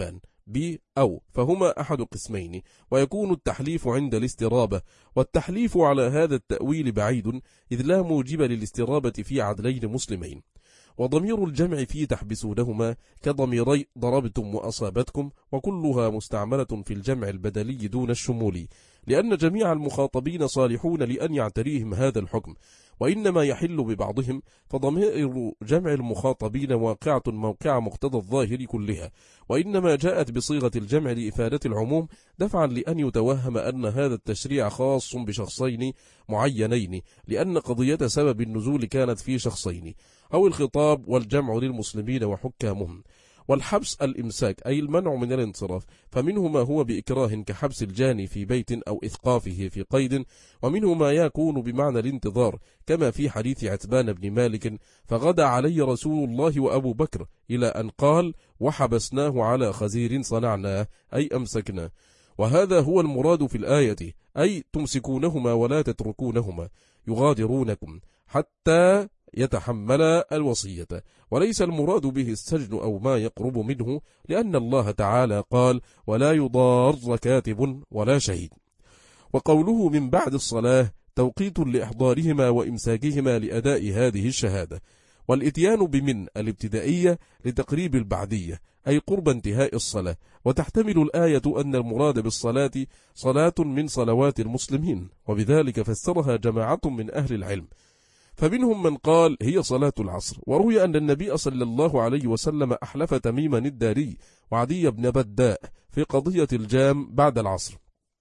ب أو، فهما أحد قسمين، ويكون التحليف عند الاسترابة، والتحليف على هذا التأويل بعيد، إذ لا موجب للاسترابة في عدلين مسلمين. وضمير الجمع في تحبسونهما كضميري ضربتم وأصابتكم، وكلها مستعملة في الجمع البدلي دون الشمولي، لأن جميع المخاطبين صالحون لأن يعتريهم هذا الحكم، وإنما يحل ببعضهم، فضمير جمع المخاطبين واقعة موقع مقتضى الظاهر كلها، وإنما جاءت بصيغة الجمع لإفادة العموم دفعا لأن يتوهم أن هذا التشريع خاص بشخصين معينين، لأن قضية سبب النزول كانت في شخصين، أو الخطاب والجمع للمسلمين وحكامهم. والحبس الإمساك أي المنع من الانصراف، فمنه ما هو بإكراه كحبس الجاني في بيت أو إثقافه في قيد، ومنه ما يكون بمعنى الانتظار كما في حديث عتبان بن مالك: فغدا علي رسول الله وأبو بكر، إلى أن قال: وحبسناه على خزير صنعناه، أي أمسكنا. وهذا هو المراد في الآية، أي تمسكونهما ولا تتركونهما، يغادرونكم حتى يتحمل الوصية، وليس المراد به السجن أو ما يقرب منه، لأن الله تعالى قال: ولا يضار كاتب ولا شهيد. وقوله من بعد الصلاة توقيت لإحضارهما وإمساكهما لأداء هذه الشهادة. والإتيان بمن الابتدائية لتقريب البعدية، أي قرب انتهاء الصلاة، وتحتمل الآية أن المراد بالصلاة صلاة من صلوات المسلمين، وبذلك فسرها جماعة من أهل العلم، فمنهم من قال هي صلاة العصر. وروي أن النبي صلى الله عليه وسلم أحلف تميما الداري وعدي بن بداء في قضية الجام بعد العصر،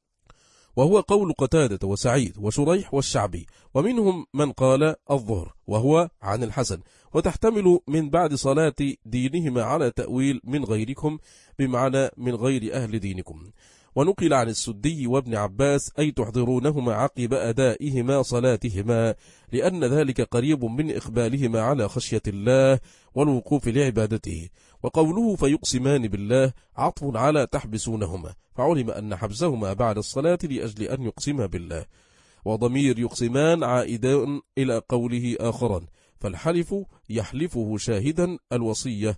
وهو قول قتادة وسعيد وشريح والشعبي. ومنهم من قال الظهر، وهو عن الحسن، وتحتمل من بعد صلاة دينهما على تأويل من غيركم، بمعنى من غير أهل دينكم. ونقل عن السدي وابن عباس أي تحضرونهما عقب أدائهما صلاتهما، لأن ذلك قريب من إقبالهما على خشية الله والوقوف لعبادته. وقوله فيقسمان بالله عطف على تحبسونهما، فعلم أن حبسهما بعد الصلاة لأجل أن يقسما بالله. وضمير يقسمان عائدان إلى قوله آخرا، فالحلف يحلفه شاهدا الوصية،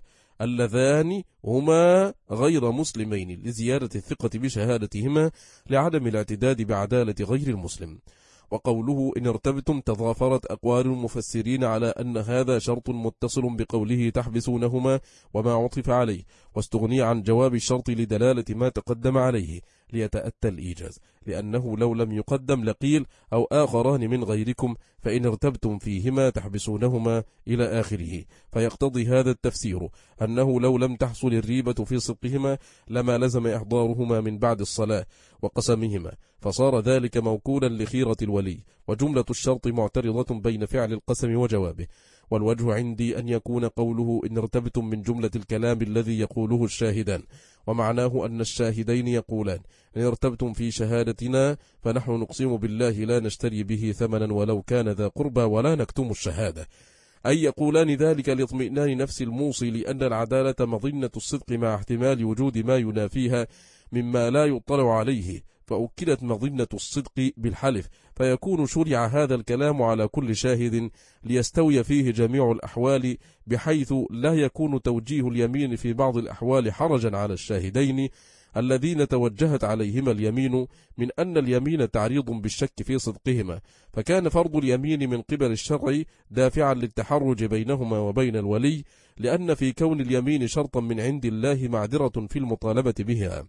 اللذان هما غير مسلمين لزيادة الثقة بشهادتهما لعدم الاعتداد بعدالة غير المسلم. وقوله إن ارتبتم تضافرت أقوال المفسرين على أن هذا شرط متصل بقوله تحبسونهما وما عطف عليه، واستغني عن جواب الشرط لدلالة ما تقدم عليه ليتأتى الإيجاز، لأنه لو لم يقدم لقيل أو آخران من غيركم، فإن ارتبتم فيهما تحبسونهما إلى آخره، فيقتضي هذا التفسير أنه لو لم تحصل الريبة في صدقهما لما لزم إحضارهما من بعد الصلاة وقسمهما، فصار ذلك موكولا لخيرة الولي، وجملة الشرط معترضة بين فعل القسم وجوابه. والوجه عندي أن يكون قوله إن ارتبتم من جملة الكلام الذي يقوله الشاهدان، ومعناه أن الشاهدين يقولان إن ارتبتم في شهادتنا فنحن نقسم بالله لا نشتري به ثمنا ولو كان ذا قربى ولا نكتم الشهادة، أي يقولان ذلك لاطمئنان نفس الموصي، لأن العدالة مظنة الصدق مع احتمال وجود ما ينافيها مما لا يطلع عليه، فأكدت مظنة الصدق بالحلف، فيكون شرع هذا الكلام على كل شاهد ليستوي فيه جميع الأحوال، بحيث لا يكون توجيه اليمين في بعض الأحوال حرجا على الشاهدين الذين توجهت عليهما اليمين، من أن اليمين تعريض بالشك في صدقهما، فكان فرض اليمين من قبل الشرع دافعا للتحرج بينهما وبين الولي، لأن في كون اليمين شرطا من عند الله معذرة في المطالبة بها،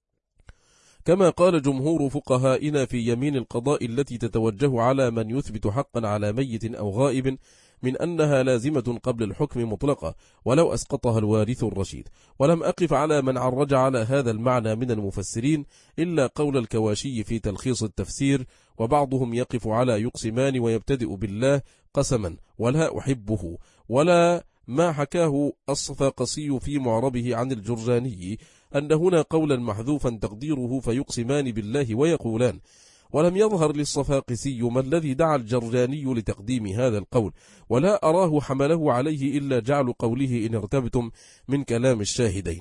كما قال جمهور فقهائنا في يمين القضاء التي تتوجه على من يثبت حقا على ميت أو غائب، من أنها لازمة قبل الحكم مطلقة ولو أسقطها الوارث الرشيد. ولم أقف على من عرج على هذا المعنى من المفسرين إلا قول الكواشي في تلخيص التفسير، وبعضهم يقف على يقسمان ويبتدئ بالله قسما ولا أحبه، ولا ما حكاه الصفاقسي في معربه عن الجرجاني أن هنا قولا محذوفا تقديره فيقسمان بالله ويقولان، ولم يظهر للصفاقسي ما الذي دعا الجرجاني لتقديم هذا القول، ولا أراه حمله عليه إلا جعل قوله إن ارتبتم من كلام الشاهدين.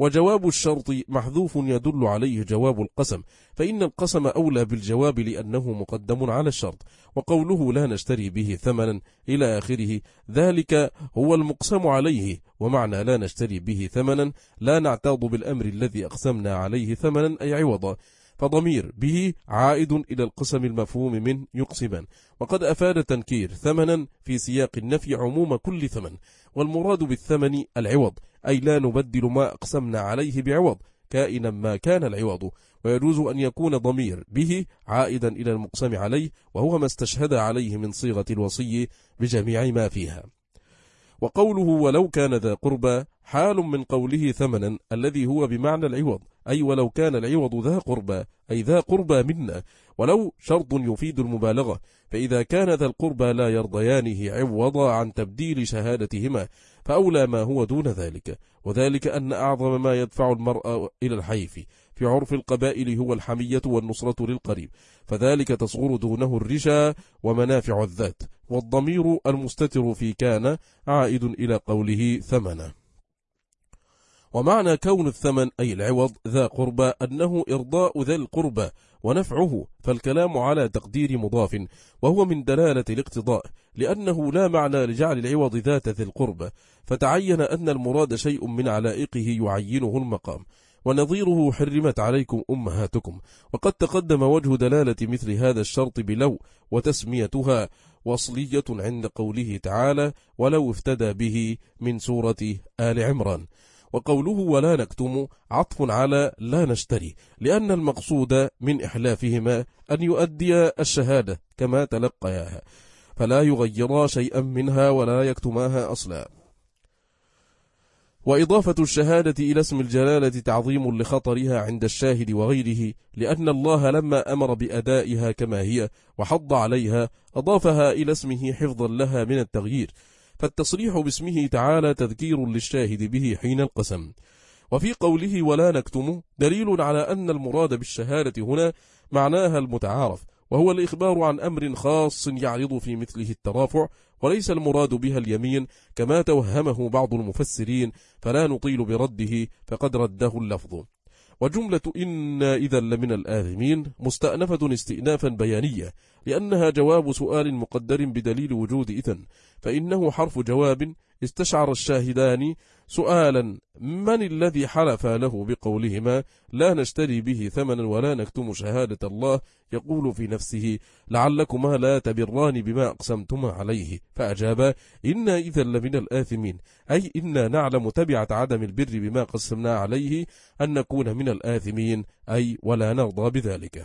وجواب الشرط محذوف يدل عليه جواب القسم، فإن القسم أولى بالجواب لأنه مقدم على الشرط. وقوله لا نشتري به ثمنا إلى آخره ذلك هو المقسم عليه، ومعنى لا نشتري به ثمنا لا نعتاض بالأمر الذي أقسمنا عليه ثمنا أي عوضا، فضمير به عائد إلى القسم المفهوم من يقسما، وقد أفاد تنكير ثمنا في سياق النفي عموم كل ثمن، والمراد بالثمن العوض، أي لا نبدل ما أقسمنا عليه بعوض كائنا ما كان العوض. ويجوز أن يكون ضمير به عائدا إلى المقسم عليه، وهو ما استشهد عليه من صيغة الوصي بجميع ما فيها. وقوله ولو كان ذا قربى حال من قوله ثمنا الذي هو بمعنى العوض، أي ولو كان العوض ذا قربى أي ذا قربى منا، ولو شرط يفيد المبالغة، فإذا كان ذا القربى لا يرضيانه عوضا عن تبديل شهادتهما فأولى ما هو دون ذلك، وذلك أن أعظم ما يدفع المرأة إلى الحيف في عرف القبائل هو الحمية والنصرة للقريب، فذلك تصغر دونه الرشا ومنافع الذات، والضمير المستتر في كان عائد إلى قوله ثمنا. ومعنى كون الثمن أي العوض ذا قربى أنه إرضاء ذا القربى ونفعه، فالكلام على تقدير مضاف، وهو من دلالة الاقتضاء، لأنه لا معنى لجعل العوض ذات ذي القربى، فتعين أن المراد شيء من علائقه يعينه المقام، ونظيره حرمت عليكم أمهاتكم. وقد تقدم وجه دلالة مثل هذا الشرط بلو، وتسميتها وصلية عند قوله تعالى ولو افتدى به من سورة آل عمران. وقوله ولا نكتم عطف على لا نشتري، لأن المقصود من إحلافهما أن يؤدي الشهادة كما تلقياها، فلا يغيرا شيئا منها ولا يكتماها أصلا. وإضافة الشهادة إلى اسم الجلالة تعظيم لخطرها عند الشاهد وغيره، لأن الله لما أمر بأدائها كما هي وحض عليها أضافها إلى اسمه حفظا لها من التغيير، فالتصريح باسمه تعالى تذكير للشاهد به حين القسم. وفي قوله ولا نكتم دليل على أن المراد بالشهادة هنا معناها المتعارف، وهو الإخبار عن أمر خاص يعرض في مثله الترافع، وليس المراد بها اليمين كما توهمه بعض المفسرين، فلا نطيل برده فقد رده اللفظ. وجملة إن إذا لمن الآثمين مستأنفة استئنافا بيانية، لأنها جواب سؤال مقدر بدليل وجود إذن، فإنه حرف جواب استشعر الشاهدان سؤالا من الذي حلف له بقولهما لا نشتري به ثمنا ولا نكتم شهادة الله، يقول في نفسه لعلكما لا تبران بما أقسمتما عليه، فأجابا إنا إذا لمن الآثمين، أي إنا نعلم تبعة عدم البر بما قسمنا عليه أن نكون من الآثمين، أي ولا نرضى بذلك.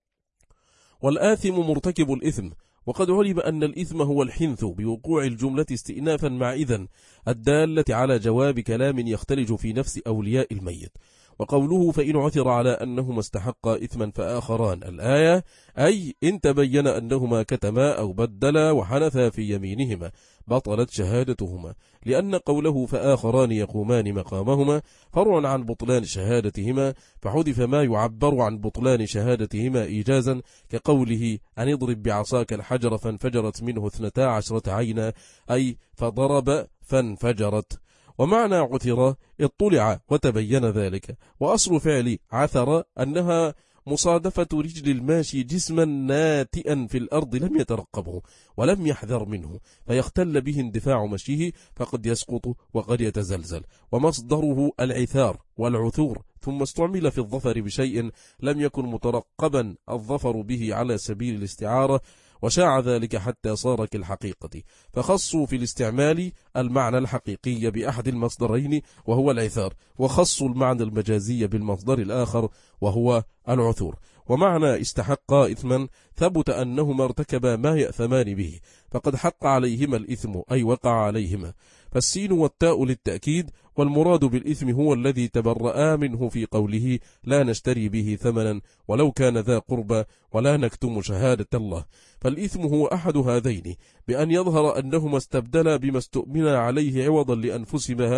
والآثم مرتكب الإثم، وقد علم أن الإثم هو الحنث بوقوع الجملة استئنافا مع إذن الدالة على جواب كلام يختلج في نفس أولياء الميت. وقوله فإن عثر على أنهما استحقا إثما فآخران الآية، أي إن تبين أنهما كتما أو بدلا وحنثا في يمينهما بطلت شهادتهما، لأن قوله فآخران يقومان مقامهما فرع عن بطلان شهادتهما، فحذف ما يعبر عن بطلان شهادتهما إيجازا، كقوله أن اضرب بعصاك الحجر فانفجرت منه اثنتا عشرة عينا، أي فضرب فانفجرت. ومعنى عثر اطلع وتبين ذلك، وأصل فعل عثر أنها مصادفة رجل الماشي جسما ناتئا في الأرض لم يترقبه ولم يحذر منه فيختل به اندفاع مشيه، فقد يسقط وقد يتزلزل، ومصدره العثار والعثور، ثم استعمل في الظفر بشيء لم يكن مترقبا الظفر به على سبيل الاستعارة، وشاع ذلك حتى صار كالحقيقة، فخصوا في الاستعمال المعنى الحقيقي بأحد المصدرين وهو العثار، وخصوا المعنى المجازي بالمصدر الآخر وهو العثور. ومعنى استحقا إثما ثبت أنهما ارتكبا ما يأثمان به، فقد حق عليهما الإثم أي وقع عليهما، فالسين والتاء للتأكيد، والمراد بالإثم هو الذي تبرأ منه في قوله لا نشتري به ثمنا ولو كان ذا قربى ولا نكتم شهادة الله. فالإثم هو أحد هذين، بأن يظهر أنهما استبدلا بما استؤمنا عليه عوضا لأنفسهما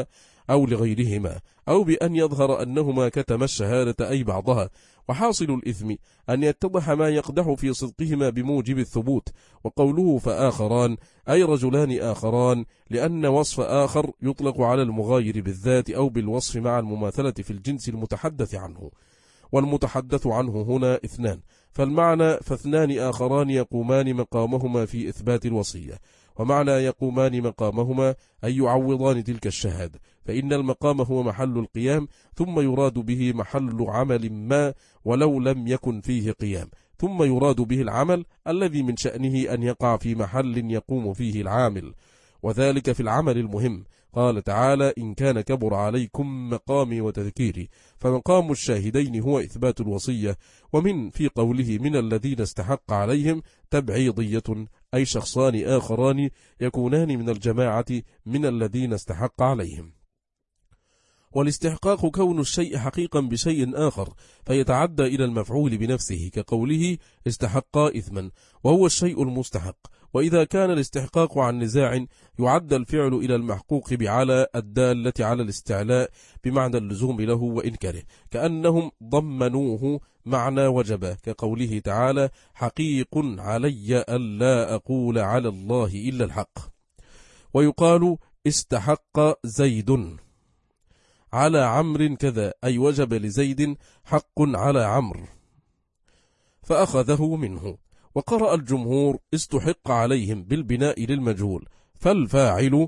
أو لغيرهما، أو بأن يظهر أنهما كتما الشهادة أي بعضها. وحاصل الإثم أن يتضح ما يقدح في صدقهما بموجب الثبوت. وقوله فآخران أي رجلان آخران، لأن وصف آخر يطلق على المغاير بالذات أو بالوصف مع المماثلة في الجنس المتحدث عنه، والمتحدث عنه هنا اثنان، فالمعنى فاثنان آخران يقومان مقامهما في إثبات الوصية. ومعنى يقومان مقامهما أي يعوضان تلك الشهادة، فإن المقام هو محل القيام، ثم يراد به محل عمل ما ولو لم يكن فيه قيام، ثم يراد به العمل الذي من شأنه أن يقع في محل يقوم فيه العامل، وذلك في العمل المهم. قال تعالى إن كان كبر عليكم مقامي وتذكيري، فمقام الشاهدين هو إثبات الوصية. ومن في قوله من الذين استحق عليهم تبعيضية، أي شخصان آخران يكونان من الجماعة من الذين استحق عليهم. والاستحقاق كون الشيء حقيقا بشيء آخر فيتعدى إلى المفعول بنفسه، كقوله استحقا إثما، وهو الشيء المستحق. وإذا كان الاستحقاق عن نزاع يعد الفعل إلى المحقوق بعلى الدالة على الاستعلاء بمعنى اللزوم له وإنكاره، كأنهم ضمنوه معنى وجب، كقوله تعالى حقيق علي ألا أقول على الله إلا الحق. ويقال استحق زيد على عمرو كذا، أي وجب لزيد حق على عمرو فأخذه منه. وقرأ الجمهور استحق عليهم بالبناء للمجهول، فالفاعل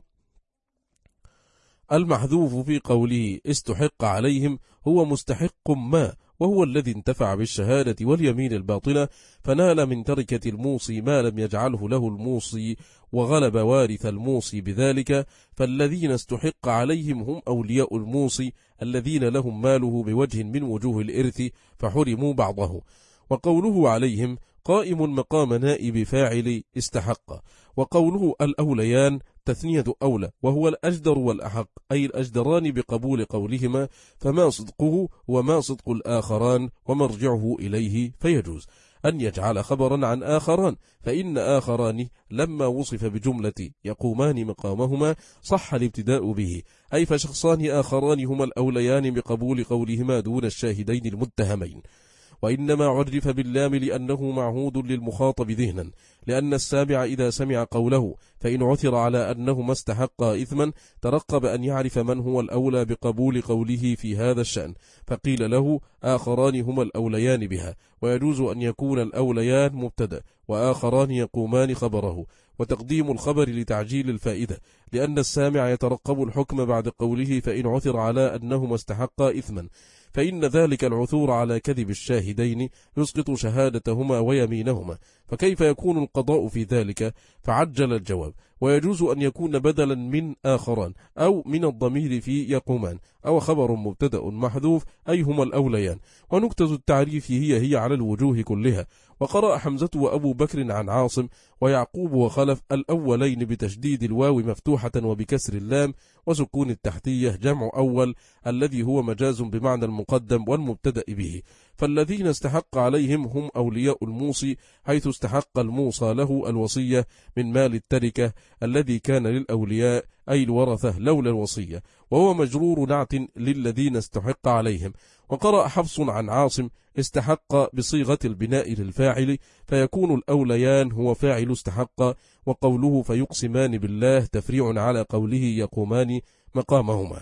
المحذوف في قوله استحق عليهم هو مستحق ما، وهو الذي انتفع بالشهادة واليمين الباطلة، فنال من تركة الموصي ما لم يجعله له الموصي، وغلب وارث الموصي بذلك. فالذين استحق عليهم هم أولياء الموصي الذين لهم ماله بوجه من وجوه الإرث فحرموا بعضه. وقوله عليهم قائم مقام نائب فاعل استحق. وقوله الأوليان تثنية أولى، وهو الأجدر والأحق، أي الأجدران بقبول قولهما، فما صدقه وما صدق الآخران ومرجعه إليه، فيجوز أن يجعل خبرا عن آخران، فإن آخران لما وصف بجملة يقومان مقامهما صح الابتداء به، أي فشخصان آخران هما الأوليان بقبول قولهما دون الشاهدين المتهمين. وإنما عرف باللام لأنه معهود للمخاطب ذهنا، لأن السامع إذا سمع قوله فإن عثر على أنهما استحقا إثما ترقب أن يعرف من هو الأولى بقبول قوله في هذا الشأن، فقيل له آخران هما الأوليان بها. ويجوز أن يكون الأوليان مبتدأ وآخران يقومان خبره، وتقديم الخبر لتعجيل الفائدة، لأن السامع يترقب الحكم بعد قوله فإن عثر على أنهما استحقا إثما، فإن ذلك العثور على كذب الشاهدين يسقط شهادتهما ويمينهما، فكيف يكون القضاء في ذلك؟ فعجل الجواب. ويجوز أن يكون بدلا من آخران أو من الضمير في يقومان، أو خبر مبتدأ محذوف أي هما الأوليان. ونكتة التعريف هي هي على الوجوه كلها. وقرأ حمزة وأبو بكر عن عاصم ويعقوب وخلف الأولين بتشديد الواو مفتوحة وبكسر اللام وسكون التحتية جمع أول، الذي هو مجاز بمعنى المقدم والمبتدأ به. فالذين استحق عليهم هم أولياء الموصي، حيث استحق الموصى له الوصية من مال التركة الذي كان للأولياء أي الورثة لولا الوصية، وهو مجرور نعت للذين استحق عليهم. وقرأ حفص عن عاصم استحق بصيغة البناء للفاعل، فيكون الأوليان هو فاعل استحق. وقوله فيقسمان بالله تفريع على قوله يقومان مقامهما.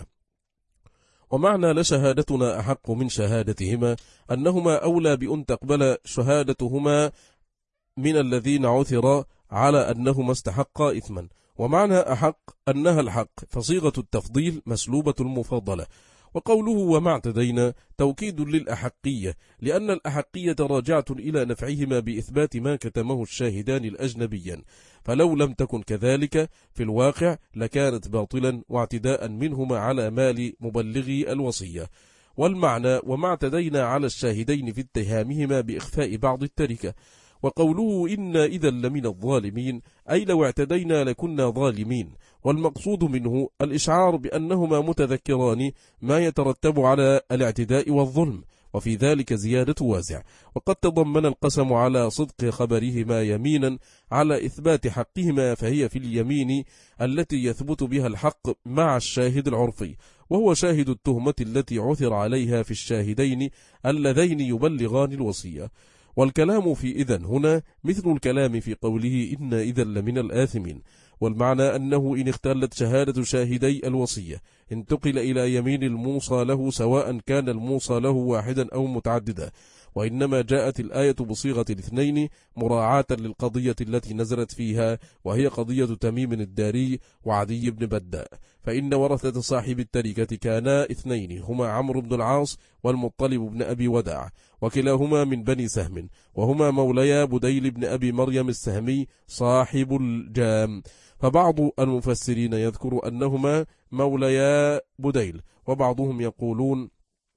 ومعنى لشهادتنا أحق من شهادتهما أنهما أولى بأن تقبل شهادتهما من الذين عثر على أنهما استحقا إثما. ومعنى أحق أنها الحق، فصيغة التفضيل مسلوبة المفضلة. وقوله وما اعتدينا توكيد للأحقية، لأن الأحقية راجعة إلى نفعهما بإثبات ما كتمه الشاهدان الأجنبيا، فلو لم تكن كذلك في الواقع لكانت باطلا واعتداء منهما على مال مبلغي الوصية. والمعنى وما اعتدينا على الشاهدين في اتهامهما بإخفاء بعض التركة. وقوله إنا إذا لمن الظالمين أي لو اعتدينا لكنا ظالمين، والمقصود منه الإشعار بأنهما متذكران ما يترتب على الاعتداء والظلم، وفي ذلك زيادة وازع. وقد تضمن القسم على صدق خبرهما يمينا على إثبات حقهما، فهي في اليمين التي يثبت بها الحق مع الشاهد العرفي. وهو شاهد التهمة التي عثر عليها في الشاهدين اللذين يبلغان الوصية. والكلام في إذن هنا مثل الكلام في قوله إن إذن لمن الآثمين، والمعنى أنه إن اختلت شهادة شاهدي الوصية انتقل إلى يمين الموصى له، سواء كان الموصى له واحدا أو متعددا، وإنما جاءت الآية بصيغة الاثنين مراعاة للقضية التي نزلت فيها، وهي قضية تميم الداري وعدي بن بداء، فإن ورثة صاحب التركة كانا اثنين هما عمرو بن العاص والمطلب بن أبي وداع، وكلاهما من بني سهم، وهما موليا بديل بن أبي مريم السهمي صاحب الجام. فبعض المفسرين يذكر أنهما موليا بديل، وبعضهم يقولون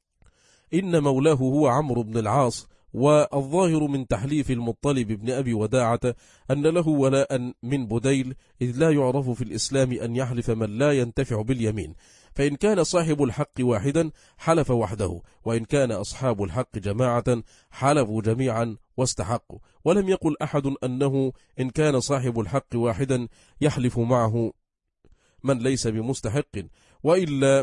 إن مولاه هو عمرو بن العاص. والظاهر من تحليف المطلب بن أبي وداعة أن له ولاء من بديل، إذ لا يعرف في الإسلام أن يحلف من لا ينتفع باليمين، فإن كان صاحب الحق واحدا حلف وحده، وإن كان أصحاب الحق جماعة حلفوا جميعا واستحقوا. ولم يقل أحد أنه إن كان صاحب الحق واحدا يحلف معه من ليس بمستحق، وإلا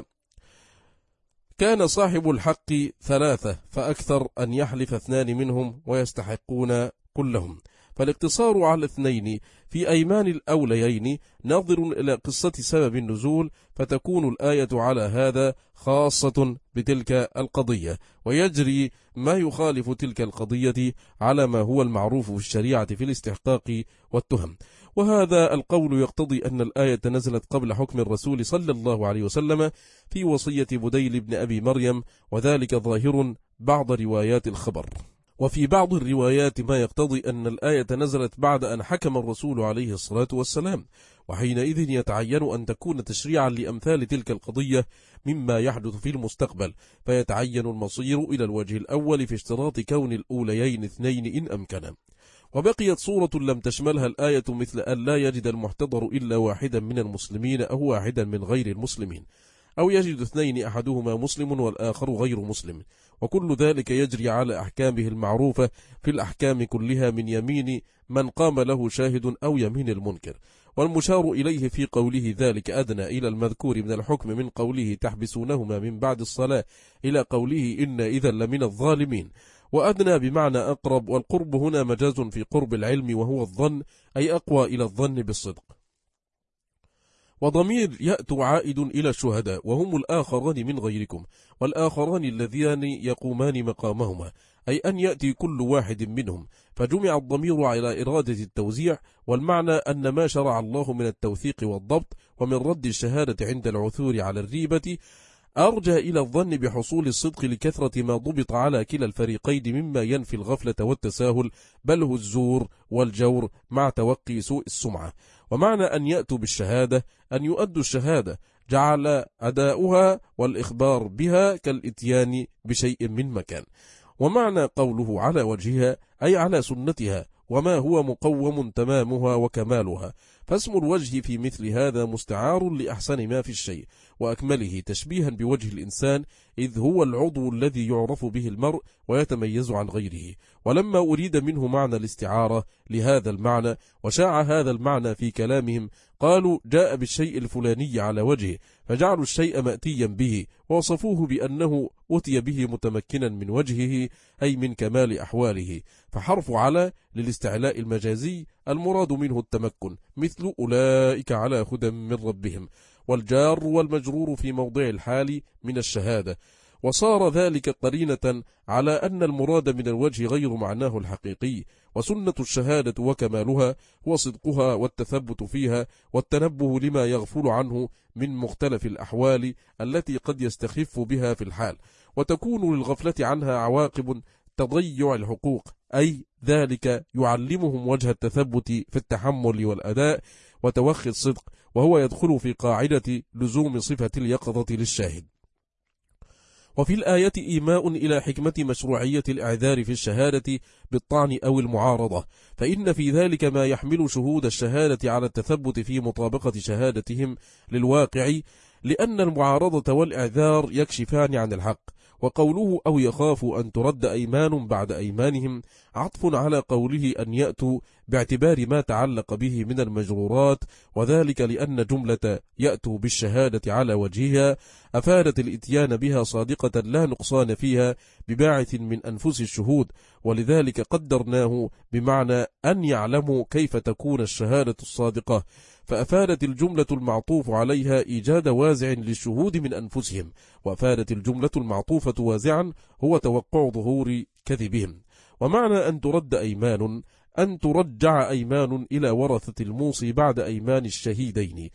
كان صاحب الحق ثلاثة فأكثر أن يحلف اثنان منهم ويستحقون كلهم. فالاقتصار على اثنين في أيمان الأوليين ناظر إلى قصة سبب النزول، فتكون الآية على هذا خاصة بتلك القضية، ويجري ما يخالف تلك القضية على ما هو المعروف في الشريعة في الاستحقاق والتهم. وهذا القول يقتضي أن الآية نزلت قبل حكم الرسول صلى الله عليه وسلم في وصية بديل بن أبي مريم، وذلك ظاهر بعض روايات الخبر. وفي بعض الروايات ما يقتضي أن الآية نزلت بعد أن حكم الرسول عليه الصلاة والسلام، وحينئذ يتعين أن تكون تشريعا لأمثال تلك القضية مما يحدث في المستقبل، فيتعين المصير إلى الوجه الأول في اشتراط كون الأوليين اثنين إن أمكن. وبقيت صورة لم تشملها الآية، مثل أن لا يجد المحتضر إلا واحدا من المسلمين أو واحدا من غير المسلمين، أو يجد اثنين أحدهما مسلم والآخر غير مسلم، وكل ذلك يجري على أحكامه المعروفة في الأحكام كلها من يمين من قام له شاهد أو يمين المنكر. والمشار إليه في قوله ذلك أدنى إلى المذكور من الحكم من قوله تحبسونهما من بعد الصلاة إلى قوله إن إذا لمن الظالمين. وأدنى بمعنى أقرب، والقرب هنا مجاز في قرب العلم وهو الظن، أي أقوى إلى الظن بالصدق. وضمير يأتي عائد إلى الشهداء وهم الآخران من غيركم، والآخران الذين يقومان مقامهما، أي أن يأتي كل واحد منهم، فجمع الضمير على إرادة التوزيع، والمعنى أن ما شرع الله من التوثيق والضبط ومن رد الشهادة عند العثور على الريبة أرجى إلى الظن بحصول الصدق لكثرة ما ضبط على كلا الفريقين مما ينفي الغفلة والتساهل، بل هو الزور والجور مع توقي سوء السمعة. ومعنى أن يأتوا بالشهادة أن يؤدوا الشهادة، جعل أداؤها والإخبار بها كالإتيان بشيء من مكان. ومعنى قوله على وجهها أي على سنتها، وما هو مقوم تمامها وكمالها، فاسم الوجه في مثل هذا مستعار لأحسن ما في الشيء وأكمله، تشبيها بوجه الإنسان، إذ هو العضو الذي يعرف به المرء ويتميز عن غيره. ولما أريد منه معنى الاستعارة لهذا المعنى وشاع هذا المعنى في كلامهم، قالوا جاء بالشيء الفلاني على وجهه، فجعلوا الشيء مأتيا به ووصفوه بأنه أتي به متمكنا من وجهه، أي من كمال أحواله. فحرف على للاستعلاء المجازي المراد منه التمكن، مثل أولئك على هدى من ربهم، والجار والمجرور في موضع الحال من الشهادة. وصار ذلك قرينة على أن المراد من الوجه غير معناه الحقيقي. وسنة الشهادة وكمالها هو صدقها والتثبت فيها والتنبه لما يغفل عنه من مختلف الأحوال التي قد يستخف بها في الحال، وتكون للغفلة عنها عواقب تضيع الحقوق، أي ذلك يعلمهم وجه التثبت في التحمل والأداء وتوخي الصدق، وهو يدخل في قاعدة لزوم صفة اليقظة للشاهد. وفي الآية إيماء إلى حكمة مشروعية الإعذار في الشهادة بالطعن أو المعارضة، فإن في ذلك ما يحمل شهود الشهادة على التثبت في مطابقة شهادتهم للواقع، لأن المعارضة والإعذار يكشفان عن الحق. وقوله أو يخاف أن ترد أيمان بعد أيمانهم عطف على قوله أن يأتوا باعتبار ما تعلق به من المجرورات، وذلك لأن جملة يأتوا بالشهادة على وجهها أفادت الإتيان بها صادقة لا نقصان فيها بباعث من أنفس الشهود، ولذلك قدرناه بمعنى أن يعلموا كيف تكون الشهادة الصادقة، فأفادت الجملة المعطوف عليها إيجاد وازع للشهود من أنفسهم، وأفادت الجملة المعطوفة وازعا هو توقع ظهور كذبهم. ومعنى أن ترد أيمان أن ترجع أيمان إلى ورثة الموصي بعد أيمان الشهيدين،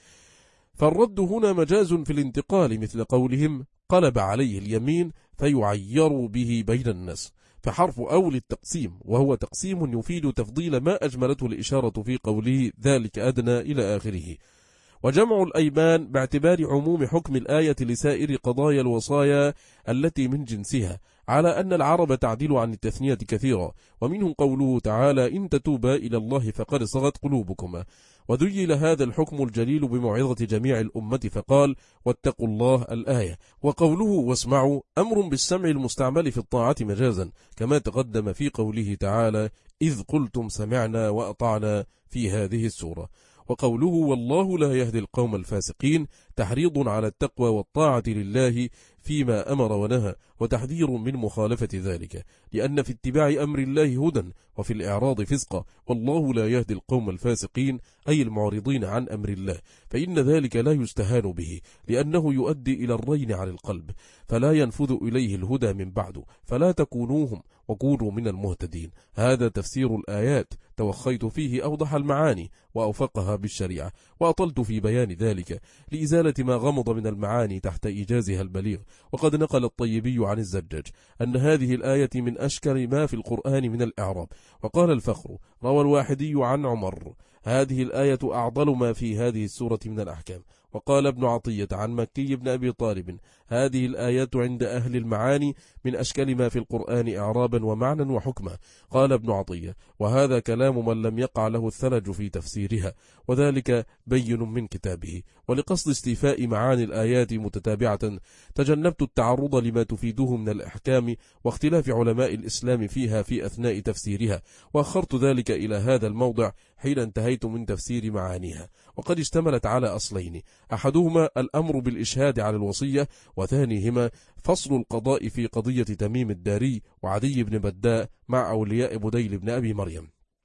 فالرد هنا مجاز في الانتقال، مثل قولهم قلب عليه اليمين فيعير به بين الناس، فحرف أول التقسيم، وهو تقسيم يفيد تفضيل ما أجملته الإشارة في قوله ذلك أدنى إلى آخره. وجمع الأيمان باعتبار عموم حكم الآية لسائر قضايا الوصايا التي من جنسها، على أن العرب تعدل عن التثنية كثيرا، ومنهم قوله تعالى إن تتوبا إلى الله فقد صغت قلوبكما. وذيل هذا الحكم الجليل بموعظة جميع الأمة فقال واتقوا الله الآية. وقوله واسمعوا أمر بالسمع المستعمل في الطاعة مجازا، كما تقدم في قوله تعالى إذ قلتم سمعنا وأطعنا في هذه السورة. وقوله والله لا يهدي القوم الفاسقين تحريض على التقوى والطاعة لله فيما أمر ونهى، وتحذير من مخالفة ذلك، لأن في اتباع أمر الله هدى وفي الإعراض فسقا، والله لا يهدي القوم الفاسقين أي المعرضين عن أمر الله، فإن ذلك لا يستهان به، لأنه يؤدي إلى الرين عن القلب، فلا ينفذ إليه الهدى من بعد، فلا تكونوهم وكونوا من المهتدين. هذا تفسير الآيات، توخيت فيه أوضح المعاني وأوفقها بالشريعة، وأطلت في بيان ذلك لإزالة ما غمض من المعاني تحت إيجازها البليغ. وقد نقل الطيبي عن الزجاج أن هذه الآية من أشكر ما في القرآن من الإعراب. وقال الفخر روى الواحدي عن عمر هذه الآية أعضل ما في هذه السورة من الأحكام. وقال ابن عطية عن مكي بن أبي طالب هذه الآيات عند أهل المعاني من أشكال ما في القرآن إعرابا ومعنى وحكما. قال ابن عطية وهذا كلام من لم يقع له الثلج في تفسيرها، وذلك بين من كتابه. ولقصد استيفاء معاني الآيات متتابعة تجنبت التعرض لما تفيده من الأحكام واختلاف علماء الإسلام فيها في أثناء تفسيرها، وأخرت ذلك إلى هذا الموضع حين انتهيت من تفسير معانيها. وقد اشتملت على أصلين، أحدهما الأمر بالإشهاد على الوصية، وثانيهما فصل القضاء في قضية تميم الداري وعدي بن بداء مع أولياء بديل بن أبي مريم.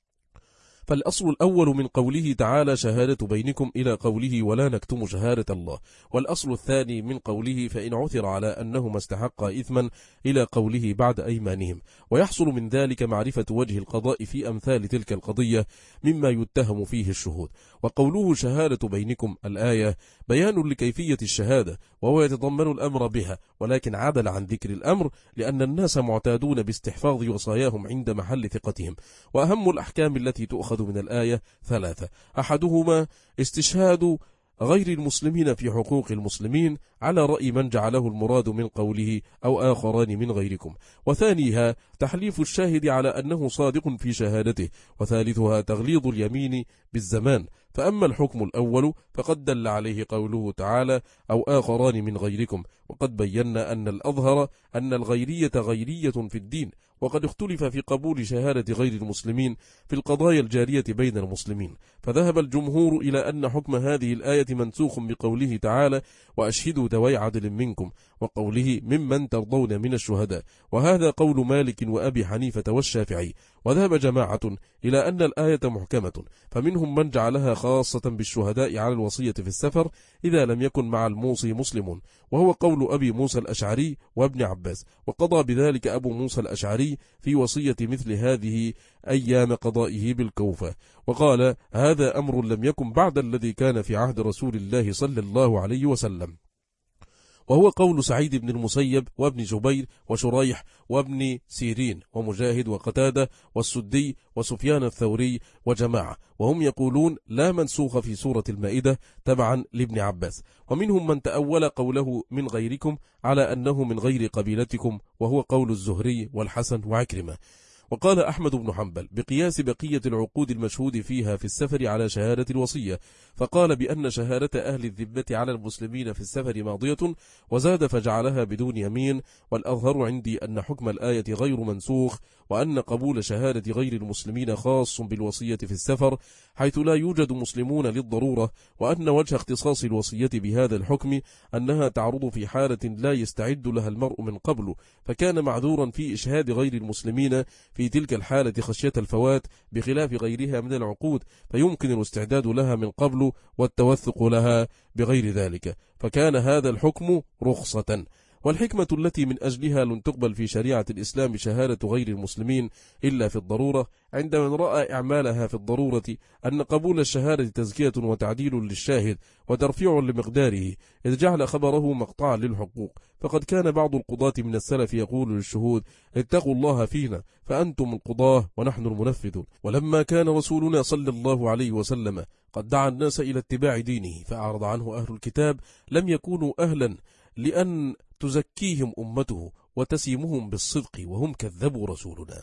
فالأصل الأول من قوله تعالى شهادة بينكم إلى قوله ولا نكتم شهادة الله، والأصل الثاني من قوله فإن عثر على أنهما استحقا إثما إلى قوله بعد أيمانهم. ويحصل من ذلك معرفة وجه القضاء في أمثال تلك القضية مما يتهم فيه الشهود. وقوله شهادة بينكم الآية بيان لكيفية الشهادة، وهو يتضمن الأمر بها، ولكن عدل عن ذكر الأمر لأن الناس معتادون باستحفاظ وصاياهم عند محل ثقتهم. وأهم الأحكام التي تؤخذ من الآية ثلاثة، أحدهما استشهاد غير المسلمين في حقوق المسلمين على رأي من جعله المراد من قوله أو آخران من غيركم، وثانيها تحليف الشاهد على أنه صادق في شهادته، وثالثها تغليظ اليمين بالزمان. فأما الحكم الأول فقد دل عليه قوله تعالى أو آخران من غيركم، وقد بينا أن الأظهر أن الغيرية غيرية في الدين، وقد اختلف في قبول شهادة غير المسلمين في القضايا الجارية بين المسلمين، فذهب الجمهور إلى أن حكم هذه الآية منسوخ بقوله تعالى وأشهدوا ذوي عدل منكم، وقوله ممن ترضون من الشهداء، وهذا قول مالك وأبي حنيفة والشافعي. وذهب جماعة إلى أن الآية محكمة، فمنهم من جعلها خاصة بالشهداء على الوصية في السفر إذا لم يكن مع الموصي مسلم، وهو قول أبي موسى الأشعري وابن عباس، وقضى بذلك أبو موسى الأشعري في وصية مثل هذه أيام قضائه بالكوفة، وقال هذا أمر لم يكن بعد الذي كان في عهد رسول الله صلى الله عليه وسلم، وهو قول سعيد بن المسيب وابن جبير وشريح وابن سيرين ومجاهد وقتادة والسدي وسفيان الثوري وجماعة، وهم يقولون لا منسوخ في سورة المائدة تبعا لابن عباس. ومنهم من تأول قوله من غيركم على أنه من غير قبيلتكم، وهو قول الزهري والحسن وعكرمة. وقال أحمد بن حنبل بقياس بقية العقود المشهود فيها في السفر على شهادة الوصية، فقال بأن شهادة أهل الذمة على المسلمين في السفر ماضية، وزاد فجعلها بدون يمين. والأظهر عندي أن حكم الآية غير منسوخ، وأن قبول شهادة غير المسلمين خاص بالوصية في السفر حيث لا يوجد مسلمون للضرورة، وأن وجه اختصاص الوصية بهذا الحكم أنها تعرض في حالة لا يستعد لها المرء من قبل، فكان معذورا في إشهاد غير المسلمين في تلك الحالة خشية الفوات، بخلاف غيرها من العقود فيمكن الاستعداد لها من قبل والتوثق لها بغير ذلك، فكان هذا الحكم رخصة. والحكمة التي من أجلها لن تقبل في شريعة الإسلام شهادة غير المسلمين إلا في الضرورة، عند من رأى إعمالها في الضرورة، أن قبول الشهادة تزكية وتعديل للشاهد وترفيع لمقداره، إذ جعل خبره مقطعا للحقوق. فقد كان بعض القضاة من السلف يقول للشهود: اتقوا الله فينا فأنتم القضاة ونحن المنفذون. ولما كان رسولنا صلى الله عليه وسلم قد دعا الناس إلى اتباع دينه فأعرض عنه أهل الكتاب، لم يكونوا أهلا لأن تزكيهم أمته وتسيمهم بالصدق وهم كذبوا رسولنا،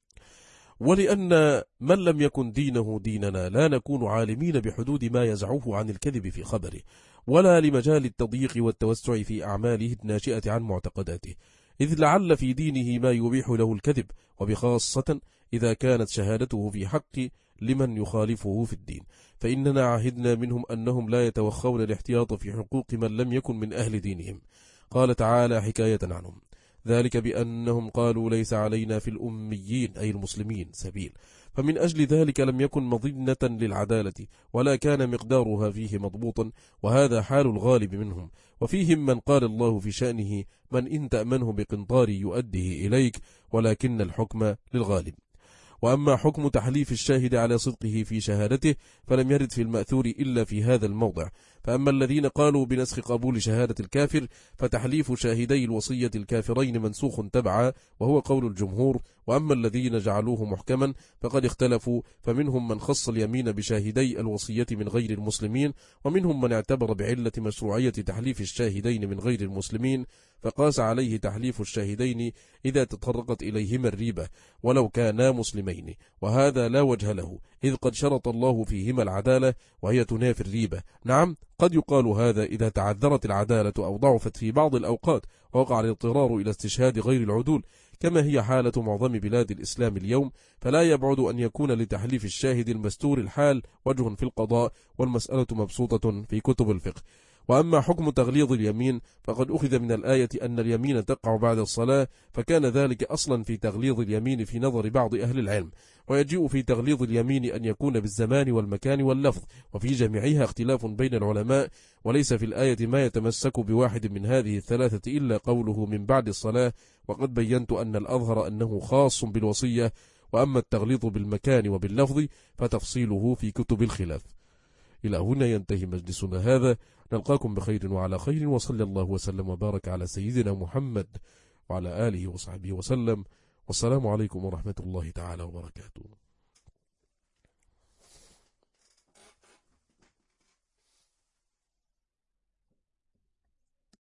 ولأن من لم يكن دينه ديننا لا نكون عالمين بحدود ما يزعوه عن الكذب في خبره، ولا لمجال التضييق والتوسع في أعماله الناشئة عن معتقداته، إذ لعل في دينه ما يبيح له الكذب، وبخاصة إذا كانت شهادته في حق لمن يخالفه في الدين، فإننا عهدنا منهم أنهم لا يتوخون الاحتياط في حقوق من لم يكن من أهل دينهم. قال تعالى حكاية عنهم: ذلك بأنهم قالوا ليس علينا في الأميين أي المسلمين سبيل، فمن أجل ذلك لم يكن مظنة للعدالة ولا كان مقدارها فيه مضبوطا، وهذا حال الغالب منهم. وفيهم من قال الله في شأنه: من إن تأمنه بقنطار يؤديه إليك، ولكن الحكم للغالب. وأما حكم تحليف الشاهد على صدقه في شهادته فلم يرد في المأثور إلا في هذا الموضع. فأما الذين قالوا بنسخ قبول شهادة الكافر فتحليف شاهدي الوصية الكافرين منسوخ تبعا، وهو قول الجمهور. وأما الذين جعلوه محكما فقد اختلفوا، فمنهم من خص اليمين بشاهدي الوصية من غير المسلمين، ومنهم من اعتبر بعلة مشروعية تحليف الشاهدين من غير المسلمين فقاس عليه تحليف الشاهدين إذا تطرقت إليهما الريبة ولو كانا مسلمين، وهذا لا وجه له، إذ قد شرط الله فيهما العدالة وهي تنافي الريبة. نعم، قد يقال هذا إذا تعذرت العدالة أو ضعفت في بعض الأوقات ووقع الاضطرار إلى استشهاد غير العدول، كما هي حالة معظم بلاد الإسلام اليوم، فلا يبعد أن يكون لتحليف الشاهد المستور الحال وجه في القضاء، والمسألة مبسوطة في كتب الفقه. وأما حكم تغليظ اليمين فقد أخذ من الآية أن اليمين تقع بعد الصلاة، فكان ذلك أصلا في تغليظ اليمين في نظر بعض أهل العلم، ويجيء في تغليظ اليمين أن يكون بالزمان والمكان واللفظ، وفي جميعها اختلاف بين العلماء، وليس في الآية ما يتمسك بواحد من هذه الثلاثة إلا قوله من بعد الصلاة، وقد بينت أن الأظهر أنه خاص بالوصية. وأما التغليظ بالمكان وباللفظ فتفصيله في كتب الخلاف. إلى هنا ينتهي مجلسنا هذا، نلقاكم بخير وعلى خير، وصلى الله وسلم وبارك على سيدنا محمد وعلى آله وصحبه وسلم، والسلام عليكم ورحمة الله تعالى وبركاته.